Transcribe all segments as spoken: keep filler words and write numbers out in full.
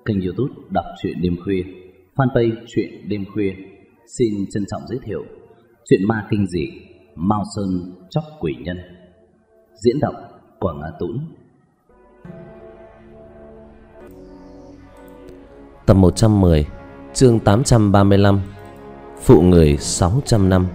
kênh YouTube Đọc truyện đêm khuya, fanpage truyện đêm khuya xin trân trọng giới thiệu truyện ma kinh dị Mao Sơn Chóc Quỷ Nhân, diễn đọc Quảng Á Tũng. Tập một trăm mười, chương tám trăm ba mươi lăm, phụ người sáu trăm năm.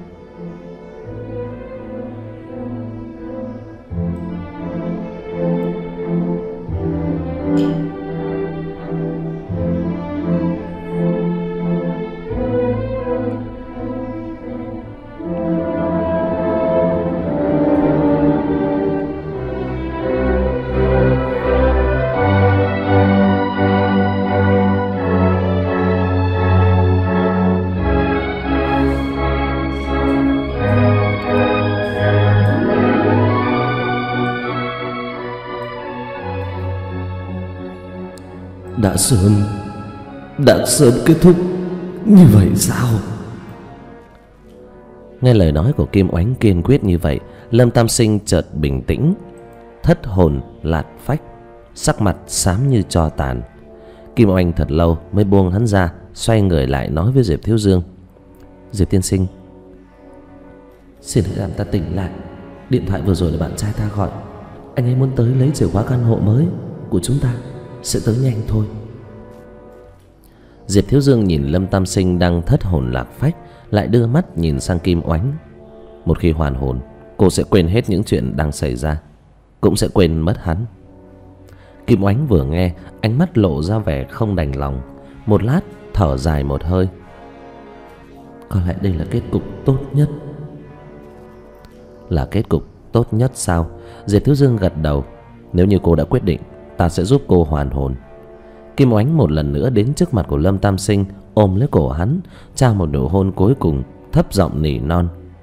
Đã sớm Đã sớm kết thúc như vậy sao? Nghe lời nói của Kim Oánh kiên quyết như vậy, Lâm Tam Sinh chợt bình tĩnh, thất hồn lạt phách, sắc mặt xám như tro tàn. Kim Oanh thật lâu mới buông hắn ra, xoay người lại nói với Diệp Thiếu Dương: Diệp tiên sinh, xin hãy làm ta tỉnh lại. Điện thoại vừa rồi là bạn trai ta gọi. Anh ấy muốn tới lấy chìa khóa căn hộ mới của chúng ta, sẽ tới nhanh thôi. Diệp Thiếu Dương nhìn Lâm Tam Sinh đang thất hồn lạc phách, lại đưa mắt nhìn sang Kim Oánh. Một khi hoàn hồn, cô sẽ quên hết những chuyện đang xảy ra, cũng sẽ quên mất hắn. Kim Oánh vừa nghe, ánh mắt lộ ra vẻ không đành lòng. Một lát thở dài một hơi. Có lẽ đây là kết cục tốt nhất. Là kết cục tốt nhất sao? Diệp Thiếu Dương gật đầu. Nếu như cô đã quyết định, ta sẽ giúp cô hoàn hồn. Kim Oánh một lần nữa đến trước mặt của Lâm Tam Sinh, ôm lấy cổ hắn, trao một nụ hôn cuối cùng, thấp giọng nỉ non: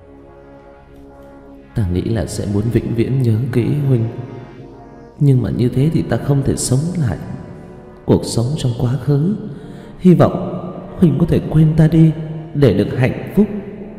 Ta nghĩ là sẽ muốn vĩnh viễn nhớ kỹ huynh, nhưng mà như thế thì ta không thể sống lại cuộc sống trong quá khứ. Hy vọng huynh có thể quên ta đi để được hạnh phúc.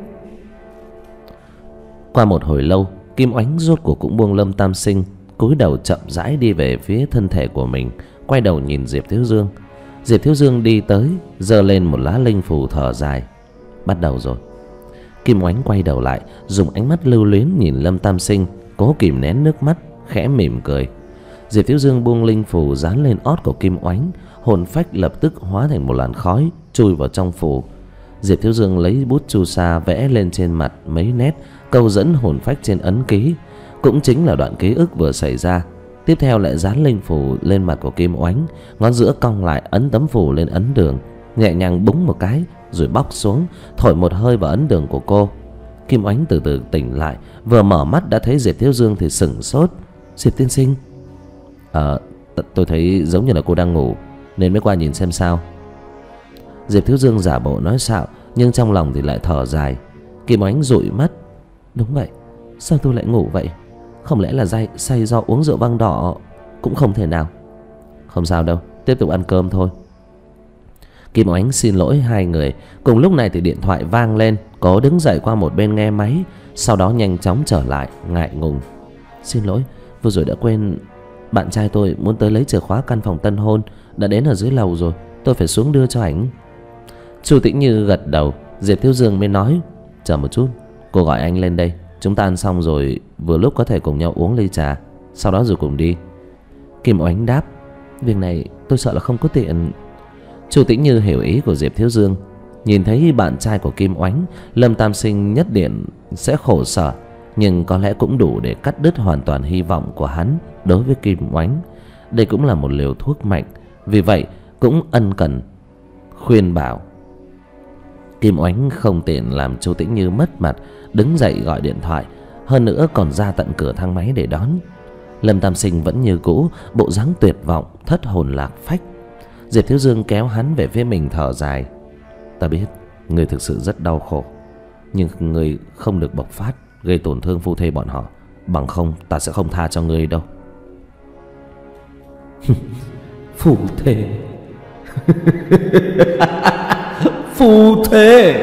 Qua một hồi lâu, Kim Oánh rốt cuộc cũng buông Lâm Tam Sinh, cúi đầu chậm rãi đi về phía thân thể của mình, quay đầu nhìn Diệp Thiếu Dương. Diệp Thiếu Dương đi tới, giơ lên một lá linh phù, thở dài: Bắt đầu rồi. Kim Oánh quay đầu lại, dùng ánh mắt lưu luyến nhìn Lâm Tam Sinh, cố kìm nén nước mắt, khẽ mỉm cười. Diệp Thiếu Dương buông linh phù dán lên ót của Kim Oánh, hồn phách lập tức hóa thành một làn khói chui vào trong phù. Diệp Thiếu Dương lấy bút chu sa vẽ lên trên mặt mấy nét câu dẫn hồn phách trên ấn ký, cũng chính là đoạn ký ức vừa xảy ra. Tiếp theo lại dán linh phù lên mặt của Kim Oánh, ngón giữa cong lại ấn tấm phù lên ấn đường, nhẹ nhàng búng một cái rồi bóc xuống, thổi một hơi vào ấn đường của cô. Kim Oánh từ từ tỉnh lại, vừa mở mắt đã thấy Diệp Thiếu Dương thì sửng sốt: Diệp tiên sinh. Ờ, tôi thấy giống như là cô đang ngủ nên mới qua nhìn xem sao. Diệp Thiếu Dương giả bộ nói xạo, nhưng trong lòng thì lại thở dài. Kim Oánh dụi mắt: Đúng vậy, sao tôi lại ngủ vậy? Không lẽ là say, say do uống rượu vang đỏ? Cũng không thể nào. Không sao đâu, tiếp tục ăn cơm thôi. Kim Oánh xin lỗi hai người. Cùng lúc này thì điện thoại vang lên. Cô đứng dậy qua một bên nghe máy, sau đó nhanh chóng trở lại ngại ngùng: Xin lỗi, vừa rồi đã quên. Bạn trai tôi muốn tới lấy chìa khóa căn phòng tân hôn, đã đến ở dưới lầu rồi, tôi phải xuống đưa cho ảnh. Chu Tĩnh Như gật đầu. Diệp Thiếu Dương mới nói: Chờ một chút, cô gọi anh lên đây, chúng ta ăn xong rồi vừa lúc có thể cùng nhau uống ly trà, sau đó rồi cùng đi. Kim Oánh đáp: Việc này tôi sợ là không có tiện. Chu Tĩnh Như hiểu ý của Diệp Thiếu Dương. Nhìn thấy bạn trai của Kim Oánh, Lâm Tam Sinh nhất định sẽ khổ sở, nhưng có lẽ cũng đủ để cắt đứt hoàn toàn hy vọng của hắn đối với Kim Oánh. Đây cũng là một liều thuốc mạnh, vì vậy cũng ân cần khuyên bảo. Kim Oánh không tiện làm Chu Tĩnh Như mất mặt, đứng dậy gọi điện thoại, hơn nữa còn ra tận cửa thang máy để đón. Lâm Tam Sinh vẫn như cũ, bộ dáng tuyệt vọng, thất hồn lạc phách. Diệp Thiếu Dương kéo hắn về phía mình, thở dài: Ta biết người thực sự rất đau khổ, nhưng người không được bộc phát, gây tổn thương phu thê bọn họ, bằng không ta sẽ không tha cho người đâu. Phu thê. Phu thê.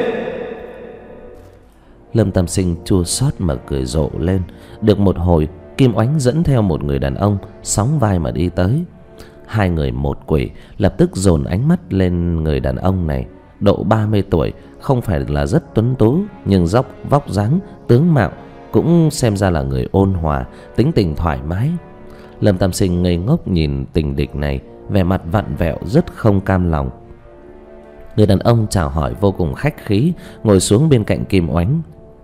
Lâm Tam Sinh chua xót mà cười rộ lên. Được một hồi, Kim Oánh dẫn theo một người đàn ông sóng vai mà đi tới. Hai người một quỷ lập tức dồn ánh mắt lên người đàn ông này, độ ba mươi tuổi, không phải là rất tuấn tú, nhưng dốc vóc dáng, tướng mạo cũng xem ra là người ôn hòa, tính tình thoải mái. Lâm Tam Sinh ngây ngốc nhìn tình địch này, vẻ mặt vặn vẹo rất không cam lòng. Người đàn ông chào hỏi vô cùng khách khí, ngồi xuống bên cạnh Kim Oánh.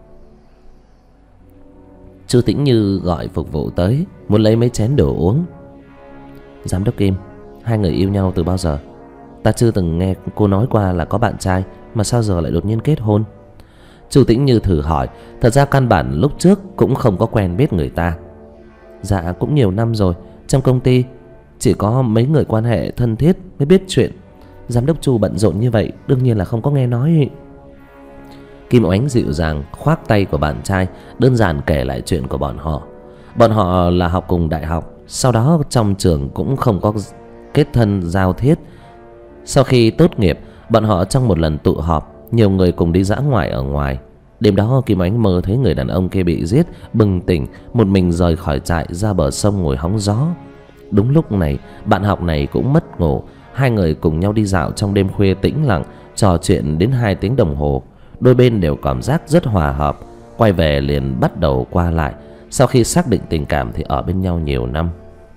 Chu Tĩnh Như gọi phục vụ tới, muốn lấy mấy chén đồ uống. Giám đốc Kim, hai người yêu nhau từ bao giờ? Ta chưa từng nghe cô nói qua là có bạn trai, mà sao giờ lại đột nhiên kết hôn? Chu Tĩnh Như thử hỏi. Thật ra căn bản lúc trước cũng không có quen biết người ta. Dạ cũng nhiều năm rồi, trong công ty chỉ có mấy người quan hệ thân thiết mới biết chuyện. Giám đốc Chu bận rộn như vậy, đương nhiên là không có nghe nói. Kim Oánh dịu dàng khoác tay của bạn trai, đơn giản kể lại chuyện của bọn họ. Bọn họ là học cùng đại học, sau đó trong trường cũng không có kết thân giao thiết. Sau khi tốt nghiệp, bọn họ trong một lần tụ họp, nhiều người cùng đi dã ngoại ở ngoài. Đêm đó Kim Oánh mơ thấy người đàn ông kia bị giết, bừng tỉnh, một mình rời khỏi trại ra bờ sông ngồi hóng gió. Đúng lúc này, bạn học này cũng mất ngủ. Hai người cùng nhau đi dạo trong đêm khuya tĩnh lặng, trò chuyện đến hai tiếng đồng hồ. Đôi bên đều cảm giác rất hòa hợp. Quay về liền bắt đầu qua lại. Sau khi xác định tình cảm thì ở bên nhau nhiều năm.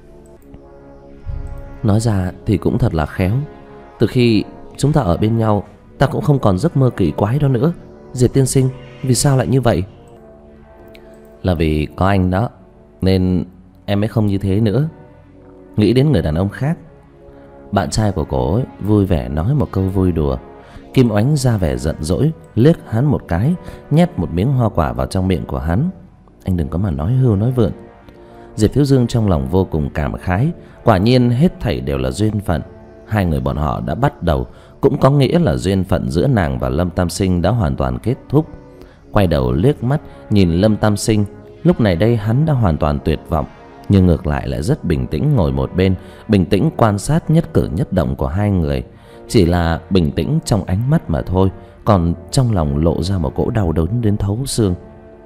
Nói ra thì cũng thật là khéo. Từ khi chúng ta ở bên nhau, ta cũng không còn giấc mơ kỳ quái đó nữa. Diệp tiên sinh, vì sao lại như vậy? Là vì có anh đó, nên em mới không như thế nữa, nghĩ đến người đàn ông khác. Bạn trai của cô ấy vui vẻ nói một câu vui đùa. Kim Oánh ra vẻ giận dỗi, liếc hắn một cái, nhét một miếng hoa quả vào trong miệng của hắn. Anh đừng có mà nói hưu nói vượn. Diệp Thiếu Dương trong lòng vô cùng cảm khái. Quả nhiên hết thảy đều là duyên phận. Hai người bọn họ đã bắt đầu, cũng có nghĩa là duyên phận giữa nàng và Lâm Tam Sinh đã hoàn toàn kết thúc. Quay đầu liếc mắt nhìn Lâm Tam Sinh. Lúc này đây hắn đã hoàn toàn tuyệt vọng, nhưng ngược lại lại rất bình tĩnh ngồi một bên, bình tĩnh quan sát nhất cử nhất động của hai người. Chỉ là bình tĩnh trong ánh mắt mà thôi, còn trong lòng lộ ra một cỗ đau đớn đến thấu xương.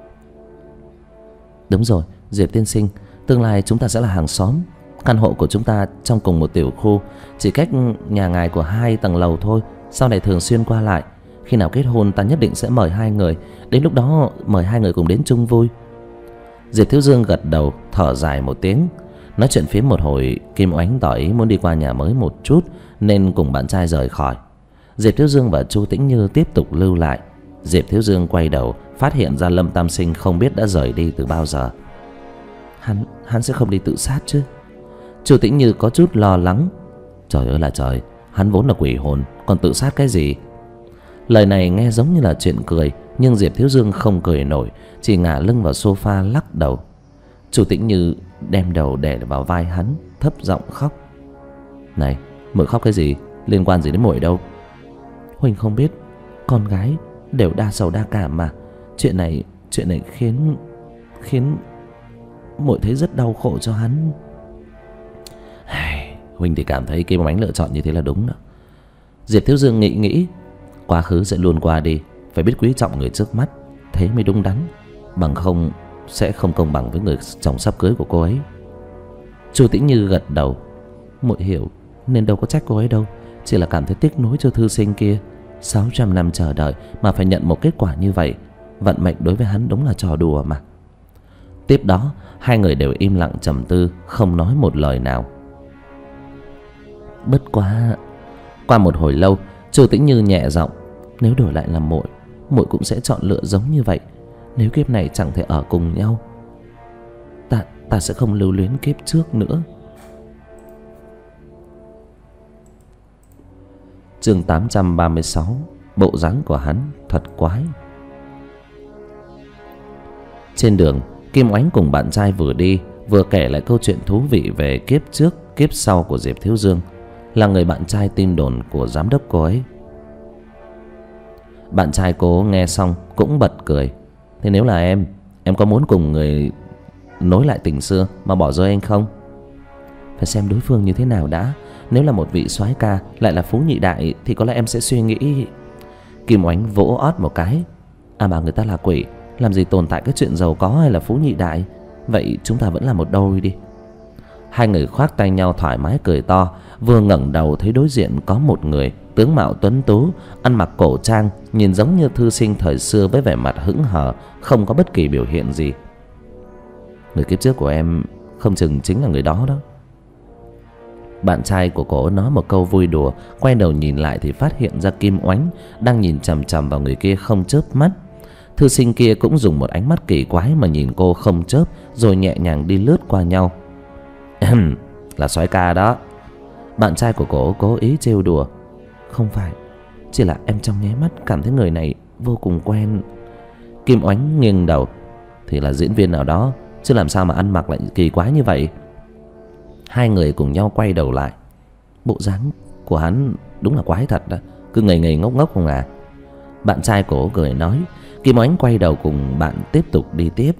Đúng rồi, Diệp tiên sinh, tương lai chúng ta sẽ là hàng xóm. Căn hộ của chúng ta trong cùng một tiểu khu, chỉ cách nhà ngài của hai tầng lầu thôi. Sau này thường xuyên qua lại. Khi nào kết hôn ta nhất định sẽ mời hai người. Đến lúc đó mời hai người cùng đến chung vui. Diệp Thiếu Dương gật đầu, thở dài một tiếng. Nói chuyện phím một hồi, Kim Oánh tỏ ý muốn đi qua nhà mới một chút, nên cùng bạn trai rời khỏi. Diệp Thiếu Dương và Chu Tĩnh Như tiếp tục lưu lại. Diệp Thiếu Dương quay đầu, phát hiện ra Lâm Tam Sinh không biết đã rời đi từ bao giờ. Hắn, hắn sẽ không đi tự sát chứ? Chu Tĩnh Như có chút lo lắng. Trời ơi là trời, hắn vốn là quỷ hồn, còn tự sát cái gì? Lời này nghe giống như là chuyện cười, nhưng Diệp Thiếu Dương không cười nổi, chỉ ngả lưng vào sofa lắc đầu. Chu Tĩnh Như đem đầu đè vào vai hắn, thấp giọng khóc. Này, muội khóc cái gì? Liên quan gì đến muội đâu? Huỳnh không biết, con gái đều đa sầu đa cảm mà. Chuyện này, chuyện này khiến khiến muội thấy rất đau khổ cho hắn. Huỳnh thì cảm thấy Kim Oánh lựa chọn như thế là đúng đó. Diệp Thiếu Dương nghĩ nghĩ, quá khứ sẽ luôn qua đi, phải biết quý trọng người trước mắt, thế mới đúng đắn. Bằng không sẽ không công bằng với người chồng sắp cưới của cô ấy. Chu Tĩnh Như gật đầu. Muội hiểu, nên đâu có trách cô ấy đâu, chỉ là cảm thấy tiếc nuối cho thư sinh kia. Sáu trăm năm chờ đợi mà phải nhận một kết quả như vậy. Vận mệnh đối với hắn đúng là trò đùa mà. Tiếp đó hai người đều im lặng trầm tư, không nói một lời nào. Bất quá, qua một hồi lâu, Chu Tĩnh Như nhẹ giọng. Nếu đổi lại là muội, muội cũng sẽ chọn lựa giống như vậy. Nếu kiếp này chẳng thể ở cùng nhau, Ta, ta sẽ không lưu luyến kiếp trước nữa. Chương tám trăm ba mươi sáu. Bộ dáng của hắn thật quái. Trên đường, Kim Oánh cùng bạn trai vừa đi vừa kể lại câu chuyện thú vị về kiếp trước kiếp sau của Diệp Thiếu Dương, là người bạn trai tin đồn của giám đốc cô ấy. Bạn trai cô nghe xong cũng bật cười. Thế nếu là em, em có muốn cùng người nối lại tình xưa mà bỏ rơi anh không? Phải xem đối phương như thế nào đã. Nếu là một vị soái ca lại là phú nhị đại thì có lẽ em sẽ suy nghĩ. Kim Oánh vỗ ót một cái. À mà người ta là quỷ, làm gì tồn tại cái chuyện giàu có hay là phú nhị đại. Vậy chúng ta vẫn là một đôi đi. Hai người khoác tay nhau thoải mái cười to. Vừa ngẩng đầu thấy đối diện có một người tướng mạo tuấn tú, ăn mặc cổ trang, nhìn giống như thư sinh thời xưa với vẻ mặt hững hờ, không có bất kỳ biểu hiện gì. Người kiếp trước của em không chừng chính là người đó đó. Bạn trai của cô nói một câu vui đùa, quay đầu nhìn lại thì phát hiện ra Kim Oánh đang nhìn chằm chằm vào người kia không chớp mắt. Thư sinh kia cũng dùng một ánh mắt kỳ quái mà nhìn cô không chớp, rồi nhẹ nhàng đi lướt qua nhau. Là soái ca đó. Bạn trai của cô cố ý trêu đùa. Không phải, chỉ là em trong nháy mắt cảm thấy người này vô cùng quen. Kim Oánh nghiêng đầu. Thì là diễn viên nào đó, chứ làm sao mà ăn mặc lại kỳ quái như vậy. Hai người cùng nhau quay đầu lại. Bộ dáng của hắn đúng là quái thật đó, cứ ngây ngây ngốc ngốc không à. Bạn trai cổ cười nói. Kim Oánh quay đầu cùng bạn tiếp tục đi tiếp.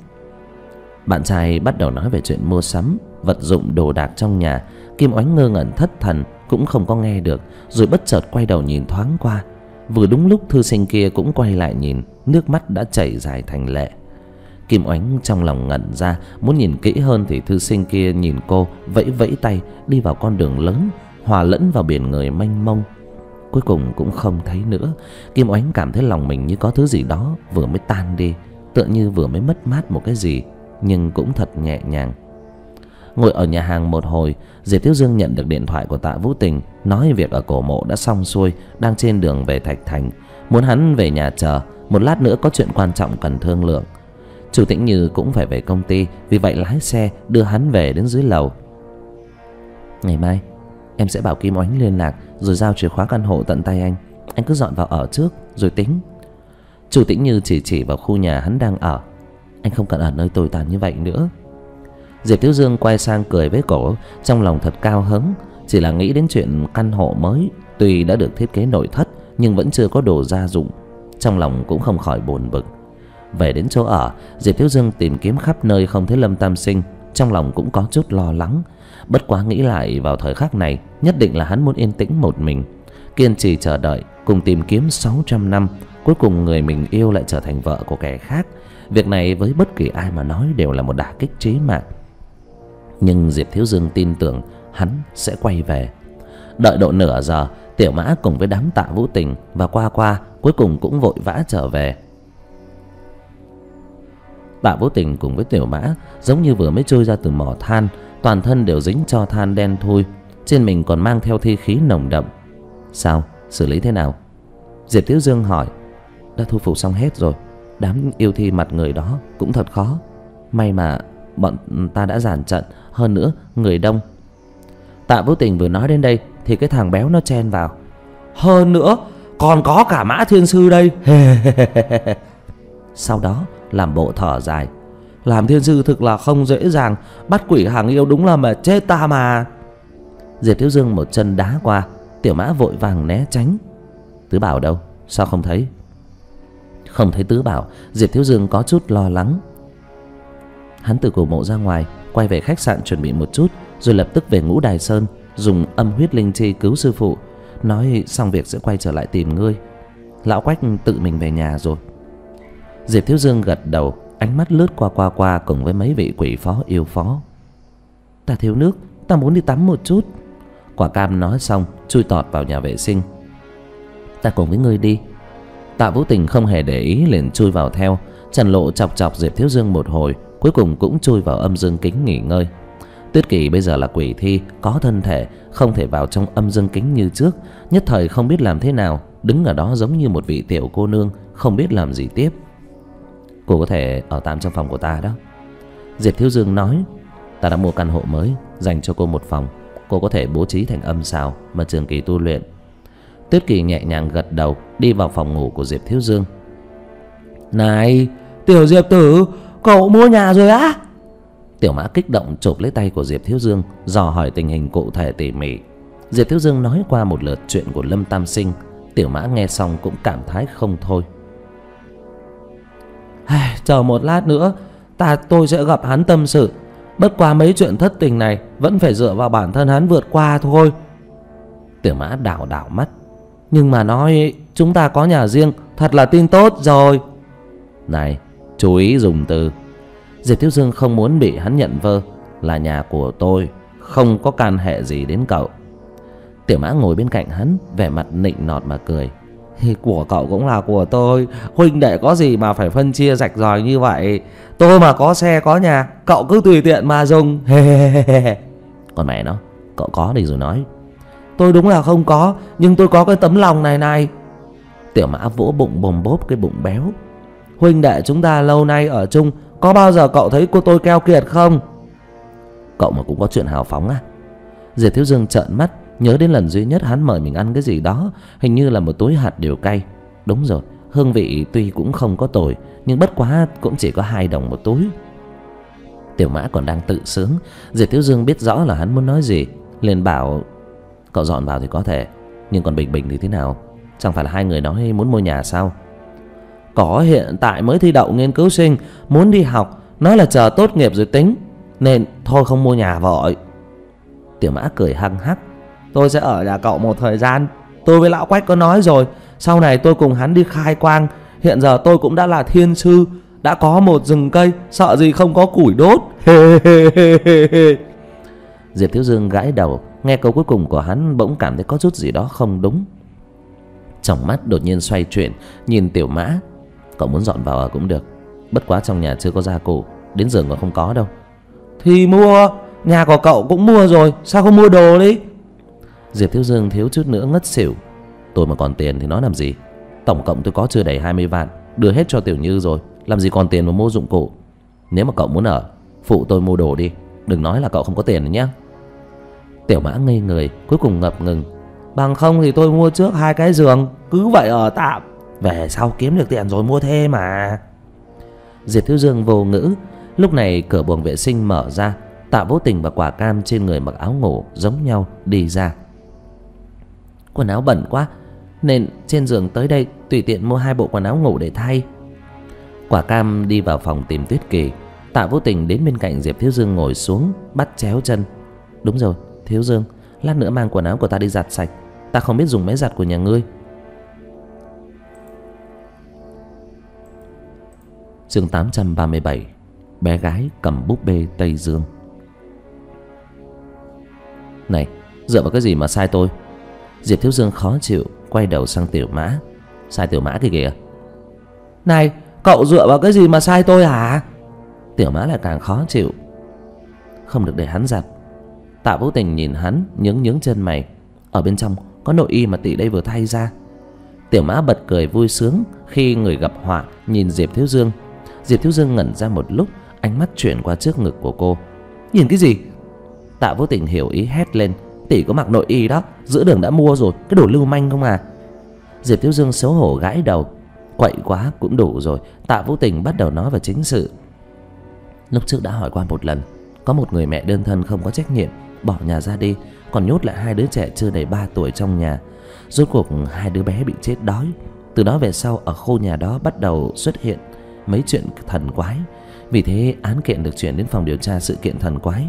Bạn trai bắt đầu nói về chuyện mua sắm vật dụng đồ đạc trong nhà. Kim Oánh ngơ ngẩn thất thần, cũng không có nghe được, rồi bất chợt quay đầu nhìn thoáng qua. Vừa đúng lúc thư sinh kia cũng quay lại nhìn, nước mắt đã chảy dài thành lệ. Kim Oánh trong lòng ngẩn ra, muốn nhìn kỹ hơn thì thư sinh kia nhìn cô, vẫy vẫy tay đi vào con đường lớn, hòa lẫn vào biển người mênh mông. Cuối cùng cũng không thấy nữa. Kim Oánh cảm thấy lòng mình như có thứ gì đó vừa mới tan đi, tựa như vừa mới mất mát một cái gì, nhưng cũng thật nhẹ nhàng. Ngồi ở nhà hàng một hồi, Diệp Thiếu Dương nhận được điện thoại của Tạ Vũ Tình, nói việc ở cổ mộ đã xong xuôi, đang trên đường về Thạch Thành, muốn hắn về nhà chờ, một lát nữa có chuyện quan trọng cần thương lượng. Chủ Tĩnh Như cũng phải về công ty, vì vậy lái xe đưa hắn về đến dưới lầu. Ngày mai em sẽ bảo Kim Oánh liên lạc, rồi giao chìa khóa căn hộ tận tay anh. Anh cứ dọn vào ở trước rồi tính. Chủ Tĩnh Như chỉ chỉ vào khu nhà hắn đang ở. Anh không cần ở nơi tồi tàn như vậy nữa. Diệp Thiếu Dương quay sang cười với cổ, trong lòng thật cao hứng. Chỉ là nghĩ đến chuyện căn hộ mới, tuy đã được thiết kế nội thất nhưng vẫn chưa có đồ gia dụng, trong lòng cũng không khỏi buồn bực. Về đến chỗ ở, Diệp Thiếu Dương tìm kiếm khắp nơi không thấy Lâm Tam Sinh, trong lòng cũng có chút lo lắng. Bất quá nghĩ lại vào thời khắc này, nhất định là hắn muốn yên tĩnh một mình, kiên trì chờ đợi, cùng tìm kiếm sáu trăm năm, cuối cùng người mình yêu lại trở thành vợ của kẻ khác. Việc này với bất kỳ ai mà nói đều là một đả kích chí mạng. Nhưng Diệp Thiếu Dương tin tưởng hắn sẽ quay về. Đợi độ nửa giờ, Tiểu Mã cùng với đám Tạ Vũ Tình và Qua Qua cuối cùng cũng vội vã trở về. Tạ Vũ Tình cùng với Tiểu Mã giống như vừa mới trôi ra từ mỏ than, toàn thân đều dính tro than đen thui, trên mình còn mang theo thi khí nồng đậm. Sao, xử lý thế nào? Diệp Thiếu Dương hỏi. Đã thu phục xong hết rồi. Đám yêu thi mặt người đó cũng thật khó. May mà bọn ta đã dàn trận, hơn nữa người đông. Tạ Vũ Tình vừa nói đến đây thì cái thằng béo nó chen vào. Hơn nữa còn có cả Mã Thiên Sư đây. Sau đó làm bộ thở dài. Làm thiên sư thực là không dễ dàng, bắt quỷ hàng yêu đúng là mệt chết ta mà. Diệp Thiếu Dương một chân đá qua. Tiểu Mã vội vàng né tránh. Tứ Bảo đâu? Sao không thấy? Không thấy Tứ Bảo, Diệp Thiếu Dương có chút lo lắng. Hắn từ cổ mộ ra ngoài, quay về khách sạn chuẩn bị một chút, rồi lập tức về Ngũ Đài Sơn, dùng âm huyết linh chi cứu sư phụ, nói xong việc sẽ quay trở lại tìm ngươi. Lão Quách tự mình về nhà rồi. Diệp Thiếu Dương gật đầu, ánh mắt lướt qua Qua Qua cùng với mấy vị quỷ phó yêu phó. Ta thiếu nước, ta muốn đi tắm một chút. Quả Cam nói xong chui tọt vào nhà vệ sinh. Ta cùng với ngươi đi. Tạ Vũ Tình không hề để ý, liền chui vào theo. Trần Lộ chọc chọc Diệp Thiếu Dương một hồi, cuối cùng cũng chui vào âm dương kính nghỉ ngơi. Tuyết Kỳ bây giờ là quỷ thi, có thân thể, không thể vào trong âm dương kính như trước, nhất thời không biết làm thế nào, đứng ở đó giống như một vị tiểu cô nương, không biết làm gì tiếp. Cô có thể ở tạm trong phòng của ta đó. Diệp Thiếu Dương nói. Ta đã mua căn hộ mới, dành cho cô một phòng. Cô có thể bố trí thành âm sào mà trường kỳ tu luyện. Tuyết Kỳ nhẹ nhàng gật đầu, đi vào phòng ngủ của Diệp Thiếu Dương. Này, Tiểu Diệp Tử, cậu mua nhà rồi á? Tiểu Mã kích động chộp lấy tay của Diệp Thiếu Dương, dò hỏi tình hình cụ thể tỉ mỉ. Diệp Thiếu Dương nói qua một lượt chuyện của Lâm Tam Sinh. Tiểu Mã nghe xong cũng cảm thái không thôi. Chờ một lát nữa, ta tôi sẽ gặp hắn tâm sự. Bất quá mấy chuyện thất tình này vẫn phải dựa vào bản thân hắn vượt qua thôi. Tiểu Mã đảo đảo mắt. Nhưng mà nói chúng ta có nhà riêng, thật là tin tốt rồi. Này, chú ý dùng từ. Diệp Thiếu Dương không muốn bị hắn nhận vơ. Là nhà của tôi, không có can hệ gì đến cậu. Tiểu Mã ngồi bên cạnh hắn, vẻ mặt nịnh nọt mà cười. Của cậu cũng là của tôi, huynh đệ có gì mà phải phân chia rạch ròi như vậy. Tôi mà có xe có nhà, cậu cứ tùy tiện mà dùng. Còn mẹ nó, cậu có đi rồi nói. Tôi đúng là không có, nhưng tôi có cái tấm lòng này này. Tiểu Mã vỗ bụng bồm bốp cái bụng béo. Huynh đệ chúng ta lâu nay ở chung, có bao giờ cậu thấy cô tôi keo kiệt không? Cậu mà cũng có chuyện hào phóng à? Diệp Thiếu Dương trợn mắt, nhớ đến lần duy nhất hắn mời mình ăn cái gì đó, hình như là một túi hạt điều cay. Đúng rồi, hương vị tuy cũng không có tồi, nhưng bất quá cũng chỉ có hai đồng một túi. Tiểu Mã còn đang tự sướng, Diệp Thiếu Dương biết rõ là hắn muốn nói gì, liền bảo: cậu dọn vào thì có thể, nhưng còn Bình Bình thì thế nào? Chẳng phải là hai người nói muốn mua nhà sao? Có, hiện tại mới thi đậu nghiên cứu sinh, muốn đi học, nói là chờ tốt nghiệp rồi tính, nên thôi không mua nhà vội. Tiểu Mã cười hăng hắc: tôi sẽ ở nhà cậu một thời gian. Tôi với lão Quách có nói rồi, sau này tôi cùng hắn đi khai quang. Hiện giờ tôi cũng đã là thiên sư, đã có một rừng cây, sợ gì không có củi đốt. Diệp Thiếu Dương gãi đầu, nghe câu cuối cùng của hắn bỗng cảm thấy có chút gì đó không đúng. Trong mắt đột nhiên xoay chuyển, nhìn Tiểu Mã: cậu muốn dọn vào ở cũng được, bất quá trong nhà chưa có gia cụ, đến giường còn không có đâu. Thì mua, nhà của cậu cũng mua rồi, sao không mua đồ đi? Diệp Thiếu Dương thiếu chút nữa ngất xỉu. Tôi mà còn tiền thì nói làm gì? Tổng cộng tôi có chưa đầy hai mươi vạn, đưa hết cho Tiểu Như rồi, làm gì còn tiền mà mua dụng cụ. Nếu mà cậu muốn ở, phụ tôi mua đồ đi, đừng nói là cậu không có tiền nữa nhé. Tiểu Mã ngây người, cuối cùng ngập ngừng: bằng không thì tôi mua trước hai cái giường, cứ vậy ở tạm, về sau kiếm được tiền rồi mua thêm mà. Diệp Thiếu Dương vô ngữ. Lúc này cửa buồng vệ sinh mở ra, Tạ Vô Tình và Quả Cam trên người mặc áo ngủ giống nhau đi ra. Quần áo bẩn quá, nên trên giường tới đây tùy tiện mua hai bộ quần áo ngủ để thay. Quả Cam đi vào phòng tìm Tuyết Kỳ. Tạ Vô Tình đến bên cạnh Diệp Thiếu Dương ngồi xuống, bắt chéo chân: đúng rồi, Thiếu Dương, lát nữa mang quần áo của ta đi giặt sạch, ta không biết dùng máy giặt của nhà ngươi. Chương tám trăm ba mươi bảy. Bé gái cầm búp bê Tây Dương. Này, dựa vào cái gì mà sai tôi? Diệp Thiếu Dương khó chịu, quay đầu sang Tiểu Mã: sai Tiểu Mã kìa kìa. Này, cậu dựa vào cái gì mà sai tôi hả? Tiểu Mã lại càng khó chịu: không được để hắn giặt. Tạ Vô Tình nhìn hắn, nhướng nhướng chân mày: ở bên trong có nội y mà tỷ đây vừa thay ra. Tiểu Mã bật cười vui sướng khi người gặp họa nhìn Diệp Thiếu Dương. Diệp Thiếu Dương ngẩn ra một lúc, ánh mắt chuyển qua trước ngực của cô. Nhìn cái gì? Tạ Vô Tình hiểu ý hét lên: tỷ có mặc nội y đó, giữa đường đã mua rồi, cái đồ lưu manh không à? Diệp Thiếu Dương xấu hổ gãi đầu: quậy quá cũng đủ rồi. Tạ Vô Tình bắt đầu nói về chính sự. Lúc trước đã hỏi qua một lần, có một người mẹ đơn thân không có trách nhiệm, bỏ nhà ra đi, còn nhốt lại hai đứa trẻ chưa đầy ba tuổi trong nhà. Rốt cuộc hai đứa bé bị chết đói. Từ đó về sau, ở khu nhà đó bắt đầu xuất hiện mấy chuyện thần quái. Vì thế án kiện được chuyển đến phòng điều tra sự kiện thần quái.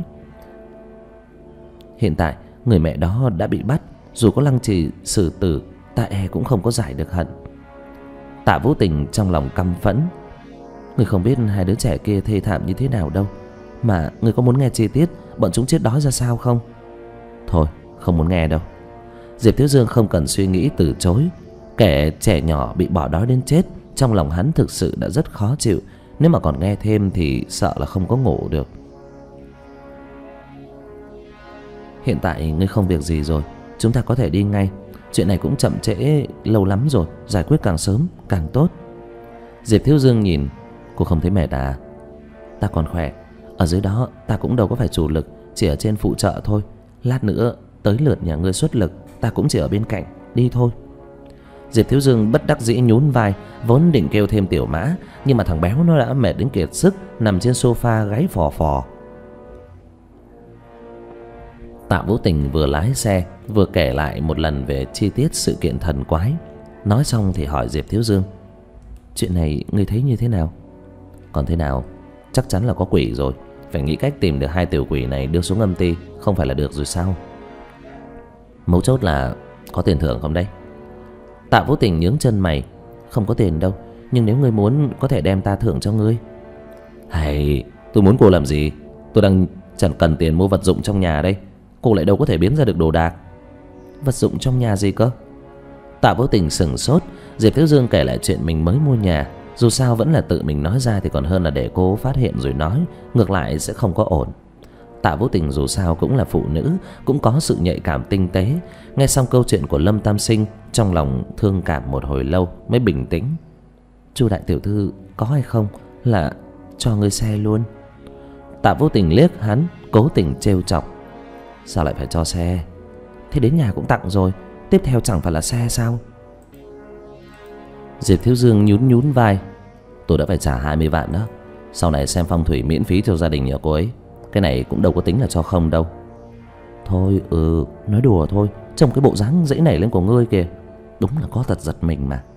Hiện tại người mẹ đó đã bị bắt, dù có lăng trì xử tử, ta e cũng không có giải được hận. Tạ Vô Tình trong lòng căm phẫn: người không biết hai đứa trẻ kia thê thảm như thế nào đâu, mà người có muốn nghe chi tiết bọn chúng chết đói ra sao không? Thôi, không muốn nghe đâu. Diệp Thiếu Dương không cần suy nghĩ từ chối. Kẻ trẻ nhỏ bị bỏ đói đến chết, trong lòng hắn thực sự đã rất khó chịu. Nếu mà còn nghe thêm thì sợ là không có ngủ được. Hiện tại ngươi không việc gì rồi, chúng ta có thể đi ngay. Chuyện này cũng chậm trễ lâu lắm rồi, giải quyết càng sớm càng tốt. Diệp Thiếu Dương nhìn: cô không thấy mệt à? Ta còn khỏe, ở dưới đó ta cũng đâu có phải chủ lực, chỉ ở trên phụ trợ thôi. Lát nữa tới lượt nhà ngươi xuất lực, ta cũng chỉ ở bên cạnh, đi thôi. Diệp Thiếu Dương bất đắc dĩ nhún vai, vốn định kêu thêm Tiểu Mã, nhưng mà thằng béo nó đã mệt đến kiệt sức, nằm trên sofa gáy phò phò. Tạ Vô Tình vừa lái xe vừa kể lại một lần về chi tiết sự kiện thần quái. Nói xong thì hỏi Diệp Thiếu Dương: chuyện này ngươi thấy như thế nào? Còn thế nào? Chắc chắn là có quỷ rồi, phải nghĩ cách tìm được hai tiểu quỷ này đưa xuống âm ty, không phải là được rồi sao? Mấu chốt là có tiền thưởng không đấy? Tạ Vô Tình nhướng chân mày: không có tiền đâu, nhưng nếu ngươi muốn có thể đem ta thưởng cho ngươi. Hay, tôi muốn cô làm gì? Tôi đang chẳng cần tiền mua vật dụng trong nhà đây, cô lại đâu có thể biến ra được đồ đạc. Vật dụng trong nhà gì cơ? Tạ Vũ Tình sững sốt. Diệp Thiếu Dương kể lại chuyện mình mới mua nhà. Dù sao vẫn là tự mình nói ra thì còn hơn là để cô phát hiện rồi nói, ngược lại sẽ không có ổn. Tạ Vũ Tình dù sao cũng là phụ nữ, cũng có sự nhạy cảm tinh tế. Nghe xong câu chuyện của Lâm Tam Sinh, trong lòng thương cảm một hồi lâu mới bình tĩnh. Chu đại tiểu thư có hay không là cho ngươi xe luôn. Tạ Vũ Tình liếc hắn, cố tình trêu chọc. Sao lại phải cho xe? Thế đến nhà cũng tặng rồi, tiếp theo chẳng phải là xe sao? Diệp Thiếu Dương nhún nhún vai. Tôi đã phải trả hai mươi vạn đó. Sau này xem phong thủy miễn phí cho gia đình nhà cô ấy. Cái này cũng đâu có tính là cho không đâu. Thôi ừ, nói đùa thôi. Trông cái bộ dáng dãy nảy lên của ngươi kìa, đúng là có tật giật mình mà.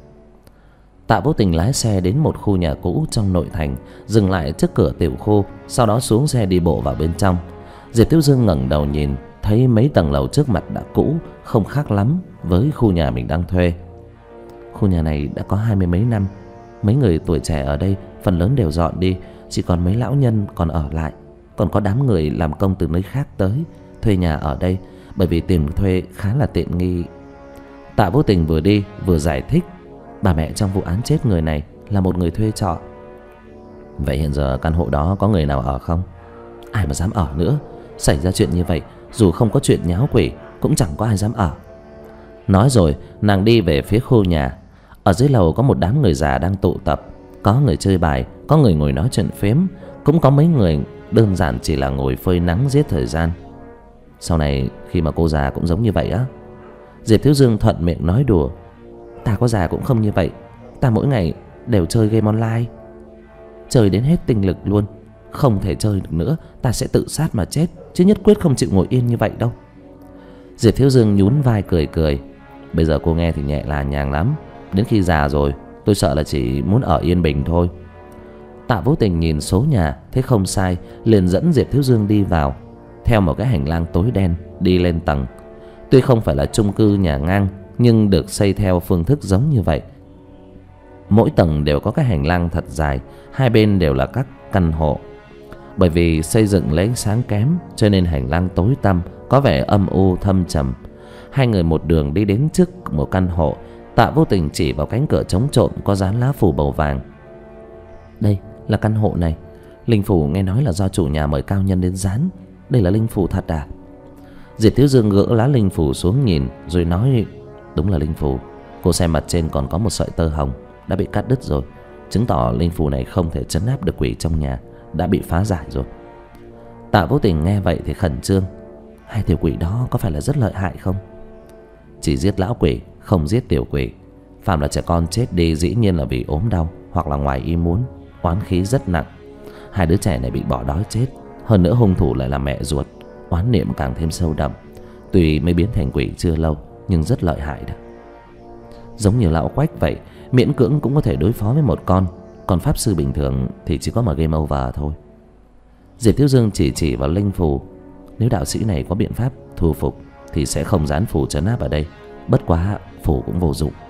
Tạ Vũ Tình lái xe đến một khu nhà cũ trong nội thành, dừng lại trước cửa tiểu khu, sau đó xuống xe đi bộ vào bên trong. Diệp Thiếu Dương ngẩng đầu nhìn, thấy mấy tầng lầu trước mặt đã cũ, không khác lắm với khu nhà mình đang thuê. Khu nhà này đã có hai mươi mấy năm. Mấy người tuổi trẻ ở đây phần lớn đều dọn đi, chỉ còn mấy lão nhân còn ở lại. Còn có đám người làm công từ nơi khác tới thuê nhà ở đây, bởi vì tiền thuê khá là tiện nghi. Tạ Vũ Tình vừa đi vừa giải thích. Bà mẹ trong vụ án chết người này là một người thuê trọ. Vậy hiện giờ căn hộ đó có người nào ở không? Ai mà dám ở nữa. Xảy ra chuyện như vậy, dù không có chuyện nháo quỷ cũng chẳng có ai dám ở. Nói rồi nàng đi về phía khu nhà. Ở dưới lầu có một đám người già đang tụ tập. Có người chơi bài, có người ngồi nói chuyện phiếm, cũng có mấy người đơn giản chỉ là ngồi phơi nắng giết thời gian. Sau này khi mà cô già cũng giống như vậy á? Diệp Thiếu Dương thuận miệng nói đùa. Ta có già cũng không như vậy. Ta mỗi ngày đều chơi game online, chơi đến hết tinh lực luôn. Không thể chơi được nữa, ta sẽ tự sát mà chết, chứ nhất quyết không chịu ngồi yên như vậy đâu. Diệp Thiếu Dương nhún vai cười cười. Bây giờ cô nghe thì nhẹ là nhàng lắm. Đến khi già rồi tôi sợ là chỉ muốn ở yên bình thôi. Tạ Vũ Tình nhìn số nhà thấy không sai, liền dẫn Diệp Thiếu Dương đi vào. Theo một cái hành lang tối đen đi lên tầng. Tuy không phải là chung cư nhà ngang, nhưng được xây theo phương thức giống như vậy. Mỗi tầng đều có cái hành lang thật dài, hai bên đều là các căn hộ. Bởi vì xây dựng lấy ánh sáng kém, cho nên hành lang tối tăm, có vẻ âm u thâm trầm. Hai người một đường đi đến trước một căn hộ. Tạ Vô Tình chỉ vào cánh cửa chống trộm có dán lá phù bầu vàng. Đây là căn hộ này. Linh phủ nghe nói là do chủ nhà mời cao nhân đến dán. Đây là linh phủ thật à? Diệp Thiếu Dương gỡ lá linh phủ xuống nhìn, rồi nói: Đúng là linh phủ. Cô xem mặt trên còn có một sợi tơ hồng đã bị cắt đứt rồi, chứng tỏ linh phủ này không thể trấn áp được quỷ trong nhà, đã bị phá giải rồi. Tạ Vô Tình nghe vậy thì khẩn trương. Hai tiểu quỷ đó có phải là rất lợi hại không? Chỉ giết lão quỷ, không giết tiểu quỷ. Phạm là trẻ con chết đi dĩ nhiên là vì ốm đau hoặc là ngoài ý muốn, oán khí rất nặng. Hai đứa trẻ này bị bỏ đói chết, hơn nữa hung thủ lại là mẹ ruột, oán niệm càng thêm sâu đậm. Tuy mới biến thành quỷ chưa lâu, nhưng rất lợi hại đó. Giống như lão Quách vậy, miễn cưỡng cũng có thể đối phó với một con, còn pháp sư bình thường thì chỉ có mà game over thôi. Diệp Thiếu Dương chỉ chỉ vào linh phù. Nếu đạo sĩ này có biện pháp thu phục thì sẽ không dán phù trấn áp ở đây, bất quá phù cũng vô dụng.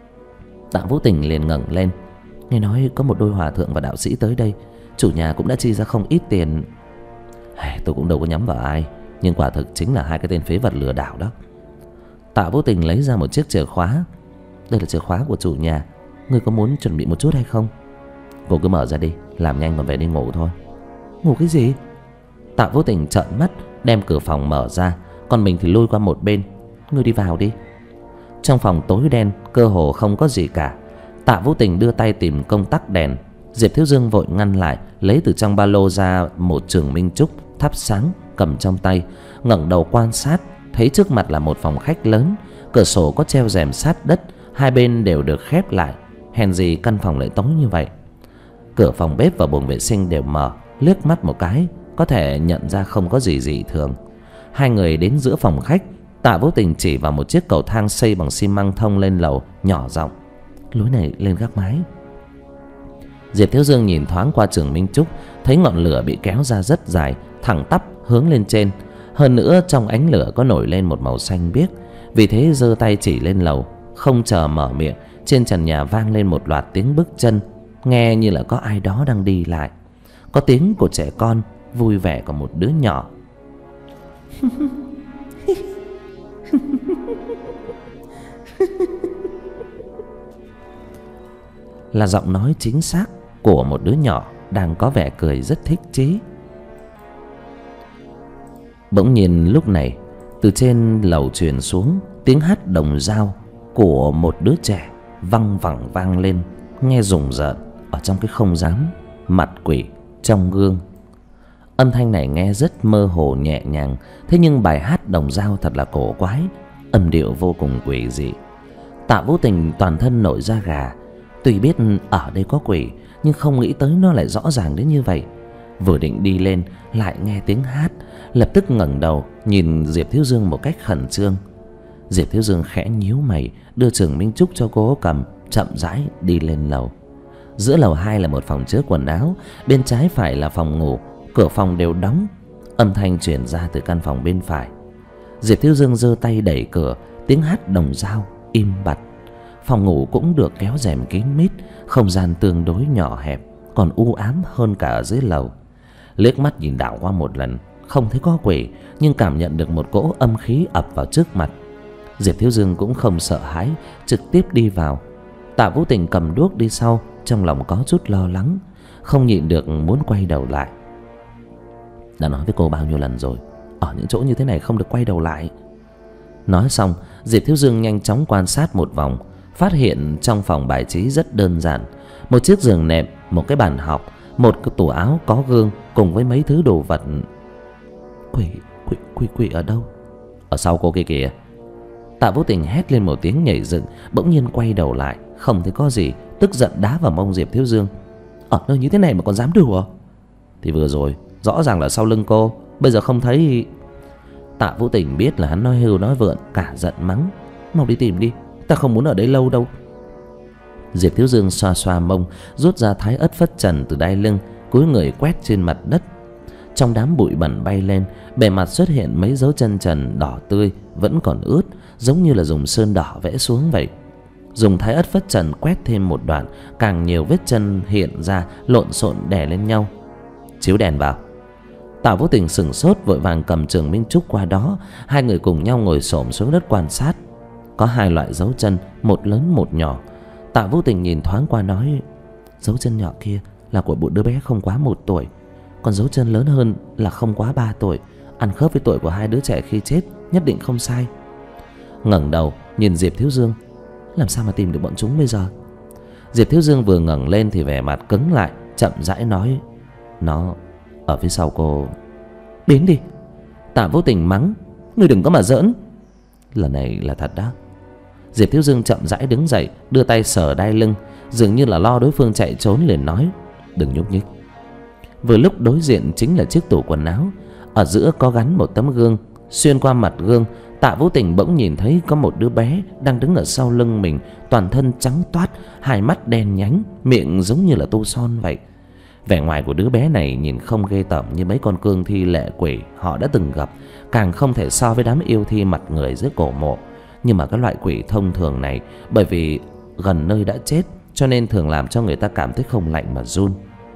Tạ Vũ Tình liền ngẩng lên. Nghe nói có một đôi hòa thượng và đạo sĩ tới đây, chủ nhà cũng đã chi ra không ít tiền. Tôi cũng đâu có nhắm vào ai, nhưng quả thực chính là hai cái tên phế vật lừa đảo đó. Tạ Vũ Tình lấy ra một chiếc chìa khóa. Đây là chìa khóa của chủ nhà, ngươi có muốn chuẩn bị một chút hay không? Cô cứ mở ra đi, làm nhanh còn về đi ngủ thôi. Ngủ cái gì? Tạ Vũ Tình trợn mắt, đem cửa phòng mở ra, còn mình thì lôi qua một bên. Ngươi đi vào đi. Trong phòng tối đen, cơ hồ không có gì cả. Tạ Vũ Tình đưa tay tìm công tắc đèn. Diệp Thiếu Dương vội ngăn lại, lấy từ trong ba lô ra một trường minh trúc thắp sáng, cầm trong tay, ngẩng đầu quan sát, thấy trước mặt là một phòng khách lớn, cửa sổ có treo rèm sát đất, hai bên đều được khép lại. Hèn gì căn phòng lại tối như vậy. Cửa phòng bếp và buồng vệ sinh đều mở, liếc mắt một cái có thể nhận ra không có gì dị thường. Hai người đến giữa phòng khách, Tạ Vũ Tình chỉ vào một chiếc cầu thang xây bằng xi măng thông lên lầu, nhỏ giọng: lối này lên gác mái. Diệp Thiếu Dương nhìn thoáng qua trường minh trúc, thấy ngọn lửa bị kéo ra rất dài, thẳng tắp hướng lên trên. Hơn nữa trong ánh lửa có nổi lên một màu xanh biếc. Vì thế giơ tay chỉ lên lầu. Không chờ mở miệng, trên trần nhà vang lên một loạt tiếng bước chân, nghe như là có ai đó đang đi lại. Có tiếng của trẻ con, vui vẻ của một đứa nhỏ. Là giọng nói chính xác của một đứa nhỏ đang có vẻ cười rất thích chí. Bỗng nhiên lúc này, từ trên lầu truyền xuống tiếng hát đồng dao của một đứa trẻ văng vẳng vang lên, nghe rùng rợn ở trong cái không gian mặt quỷ trong gương. Âm thanh này nghe rất mơ hồ nhẹ nhàng, thế nhưng bài hát đồng dao thật là cổ quái, âm điệu vô cùng quỷ dị. Tạ Vũ Tình toàn thân nổi da gà, tuy biết ở đây có quỷ nhưng không nghĩ tới nó lại rõ ràng đến như vậy. Vừa định đi lên lại nghe tiếng hát, lập tức ngẩng đầu nhìn Diệp Thiếu Dương một cách khẩn trương. Diệp Thiếu Dương khẽ nhíu mày, đưa Trường Minh Trúc cho cô cầm, chậm rãi đi lên lầu. Giữa lầu hai là một phòng chứa quần áo, bên trái phải là phòng ngủ, cửa phòng đều đóng. Âm thanh truyền ra từ căn phòng bên phải. Diệp Thiếu Dương giơ tay đẩy cửa, tiếng hát đồng dao im bặt. Phòng ngủ cũng được kéo rèm kín mít, không gian tương đối nhỏ hẹp, còn u ám hơn cả ở dưới lầu. Liếc mắt nhìn đảo qua một lần, không thấy có quỷ, nhưng cảm nhận được một cỗ âm khí ập vào trước mặt. Diệp Thiếu Dương cũng không sợ hãi, trực tiếp đi vào. Tạ Vũ Tình cầm đuốc đi sau, trong lòng có chút lo lắng, không nhịn được muốn quay đầu lại. Đã nói với cô bao nhiêu lần rồi, ở những chỗ như thế này không được quay đầu lại. Nói xong, Diệp Thiếu Dương nhanh chóng quan sát một vòng, phát hiện trong phòng bài trí rất đơn giản. Một chiếc giường nệm, một cái bàn học, một cái tủ áo có gương cùng với mấy thứ đồ vật. Quỷ, quỷ, quỷ, quỷ ở đâu? Ở sau cô kia kìa. Tạ Vũ Tình hét lên một tiếng nhảy dựng, bỗng nhiên quay đầu lại, không thấy có gì, tức giận đá vào mông Diệp Thiếu Dương. Ở nơi như thế này mà còn dám đùa? Thì vừa rồi rõ ràng là sau lưng cô, bây giờ không thấy. Tạ Vũ Tình biết là hắn nói hưu nói vượn, cả giận mắng: mau đi tìm đi, ta không muốn ở đây lâu đâu. Diệp Thiếu Dương xoa xoa mông, rút ra thái ớt phất trần từ đai lưng, cúi người quét trên mặt đất. Trong đám bụi bẩn bay lên, bề mặt xuất hiện mấy dấu chân trần đỏ tươi, vẫn còn ướt, giống như là dùng sơn đỏ vẽ xuống vậy. Dùng thái ớt phất trần quét thêm một đoạn, càng nhiều vết chân hiện ra lộn xộn đè lên nhau. Chiếu đèn vào. Tạ Vũ Tình sửng sốt, vội vàng cầm Trường Minh Trúc qua đó. Hai người cùng nhau ngồi xổm xuống đất quan sát. Có hai loại dấu chân, một lớn một nhỏ. Tạ Vũ Tình nhìn thoáng qua nói: dấu chân nhỏ kia là của một đứa bé không quá một tuổi, còn dấu chân lớn hơn là không quá ba tuổi, ăn khớp với tuổi của hai đứa trẻ khi chết, nhất định không sai. Ngẩng đầu nhìn Diệp Thiếu Dương: làm sao mà tìm được bọn chúng bây giờ? Diệp Thiếu Dương vừa ngẩng lên thì vẻ mặt cứng lại, chậm rãi nói: nó ở phía sau cô. Đến đi. Tạ Vũ Tình mắng: ngươi đừng có mà giỡn. Lần này là thật đó. Diệp Thiếu Dương chậm rãi đứng dậy, đưa tay sờ đai lưng, dường như là lo đối phương chạy trốn, liền nói: đừng nhúc nhích. Vừa lúc đối diện chính là chiếc tủ quần áo, ở giữa có gắn một tấm gương. Xuyên qua mặt gương, Tạ Vũ Tình bỗng nhìn thấy có một đứa bé đang đứng ở sau lưng mình, toàn thân trắng toát, hai mắt đen nhánh, miệng giống như là tô son vậy. Vẻ ngoài của đứa bé này nhìn không ghê tởm như mấy con cương thi lệ quỷ họ đã từng gặp, càng không thể so với đám yêu thi mặt người dưới cổ mộ. Nhưng mà cái loại quỷ thông thường này, bởi vì gần nơi đã chết, cho nên thường làm cho người ta cảm thấy không lạnh mà run.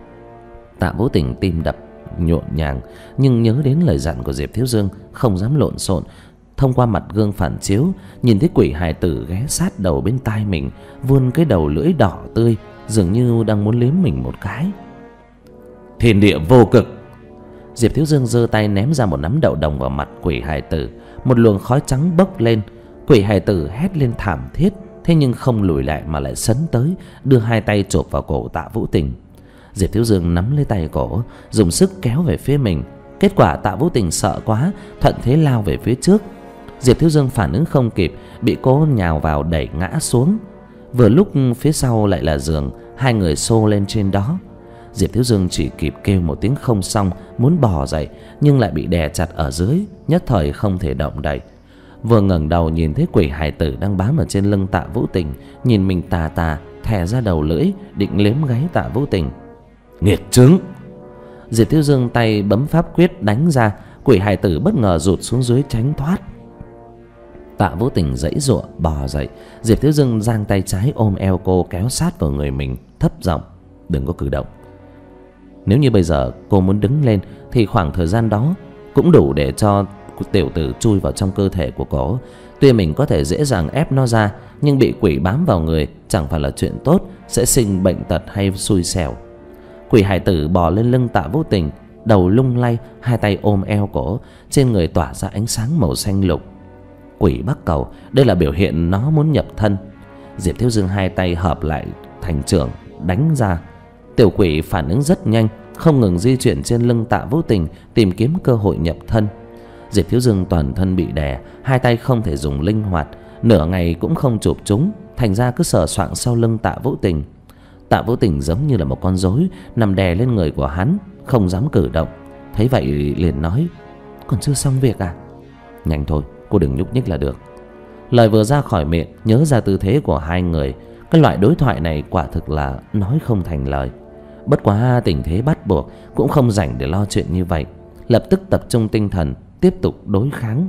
Tạ Vũ Tình tim đập nhộn nhàng, nhưng nhớ đến lời dặn của Diệp Thiếu Dương, không dám lộn xộn. Thông qua mặt gương phản chiếu, nhìn thấy quỷ hài tử ghé sát đầu bên tai mình, vươn cái đầu lưỡi đỏ tươi, dường như đang muốn liếm mình một cái. Thiên địa vô cực. Diệp Thiếu Dương giơ tay ném ra một nắm đậu đồng vào mặt quỷ hài tử. Một luồng khói trắng bốc lên. Quỷ hài tử hét lên thảm thiết, thế nhưng không lùi lại mà lại sấn tới, đưa hai tay chộp vào cổ Tạ Vũ Tình. Diệp Thiếu Dương nắm lấy tay cổ, dùng sức kéo về phía mình. Kết quả Tạ Vũ Tình sợ quá, thuận thế lao về phía trước. Diệp Thiếu Dương phản ứng không kịp, bị cô nhào vào đẩy ngã xuống. Vừa lúc phía sau lại là giường, hai người xô lên trên đó. Diệp Thiếu Dương chỉ kịp kêu một tiếng không xong, muốn bò dậy, nhưng lại bị đè chặt ở dưới, nhất thời không thể động đậy. Vừa ngẩng đầu nhìn thấy quỷ hài tử đang bám ở trên lưng Tạ Vũ Tình, nhìn mình tà tà, thè ra đầu lưỡi định liếm gáy Tạ Vũ Tình. Nghiệt chướng! Diệp Thiếu Dương tay bấm pháp quyết đánh ra, quỷ hài tử bất ngờ rụt xuống dưới tránh thoát. Tạ Vũ Tình giãy giụa bò dậy. Diệp Thiếu Dương giang tay trái ôm eo cô, kéo sát vào người mình, thấp giọng: đừng có cử động. Nếu như bây giờ cô muốn đứng lên thì khoảng thời gian đó cũng đủ để cho tiểu tử chui vào trong cơ thể của cô. Tuy mình có thể dễ dàng ép nó ra, nhưng bị quỷ bám vào người chẳng phải là chuyện tốt, sẽ sinh bệnh tật hay xui xẻo. Quỷ hải tử bò lên lưng Tạ Vũ Tình, đầu lung lay, hai tay ôm eo cổ, trên người tỏa ra ánh sáng màu xanh lục. Quỷ Bắc Cầu, đây là biểu hiện nó muốn nhập thân. Diệp Thiếu Dương hai tay hợp lại thành chưởng đánh ra. Tiểu quỷ phản ứng rất nhanh, không ngừng di chuyển trên lưng Tạ Vũ Tình, tìm kiếm cơ hội nhập thân. Diệp Thiếu Dương toàn thân bị đè, hai tay không thể dùng linh hoạt, nửa ngày cũng không chụp chúng, thành ra cứ sờ soạng sau lưng Tạ Vũ Tình. Tạ Vũ Tình giống như là một con rối nằm đè lên người của hắn, không dám cử động. Thấy vậy liền nói: "Còn chưa xong việc à?" "Nhanh thôi, cô đừng nhúc nhích là được." Lời vừa ra khỏi miệng, nhớ ra tư thế của hai người. Cái loại đối thoại này quả thực là nói không thành lời. Bất quá tình thế bắt buộc, cũng không rảnh để lo chuyện như vậy. Lập tức tập trung tinh thần, tiếp tục đối kháng.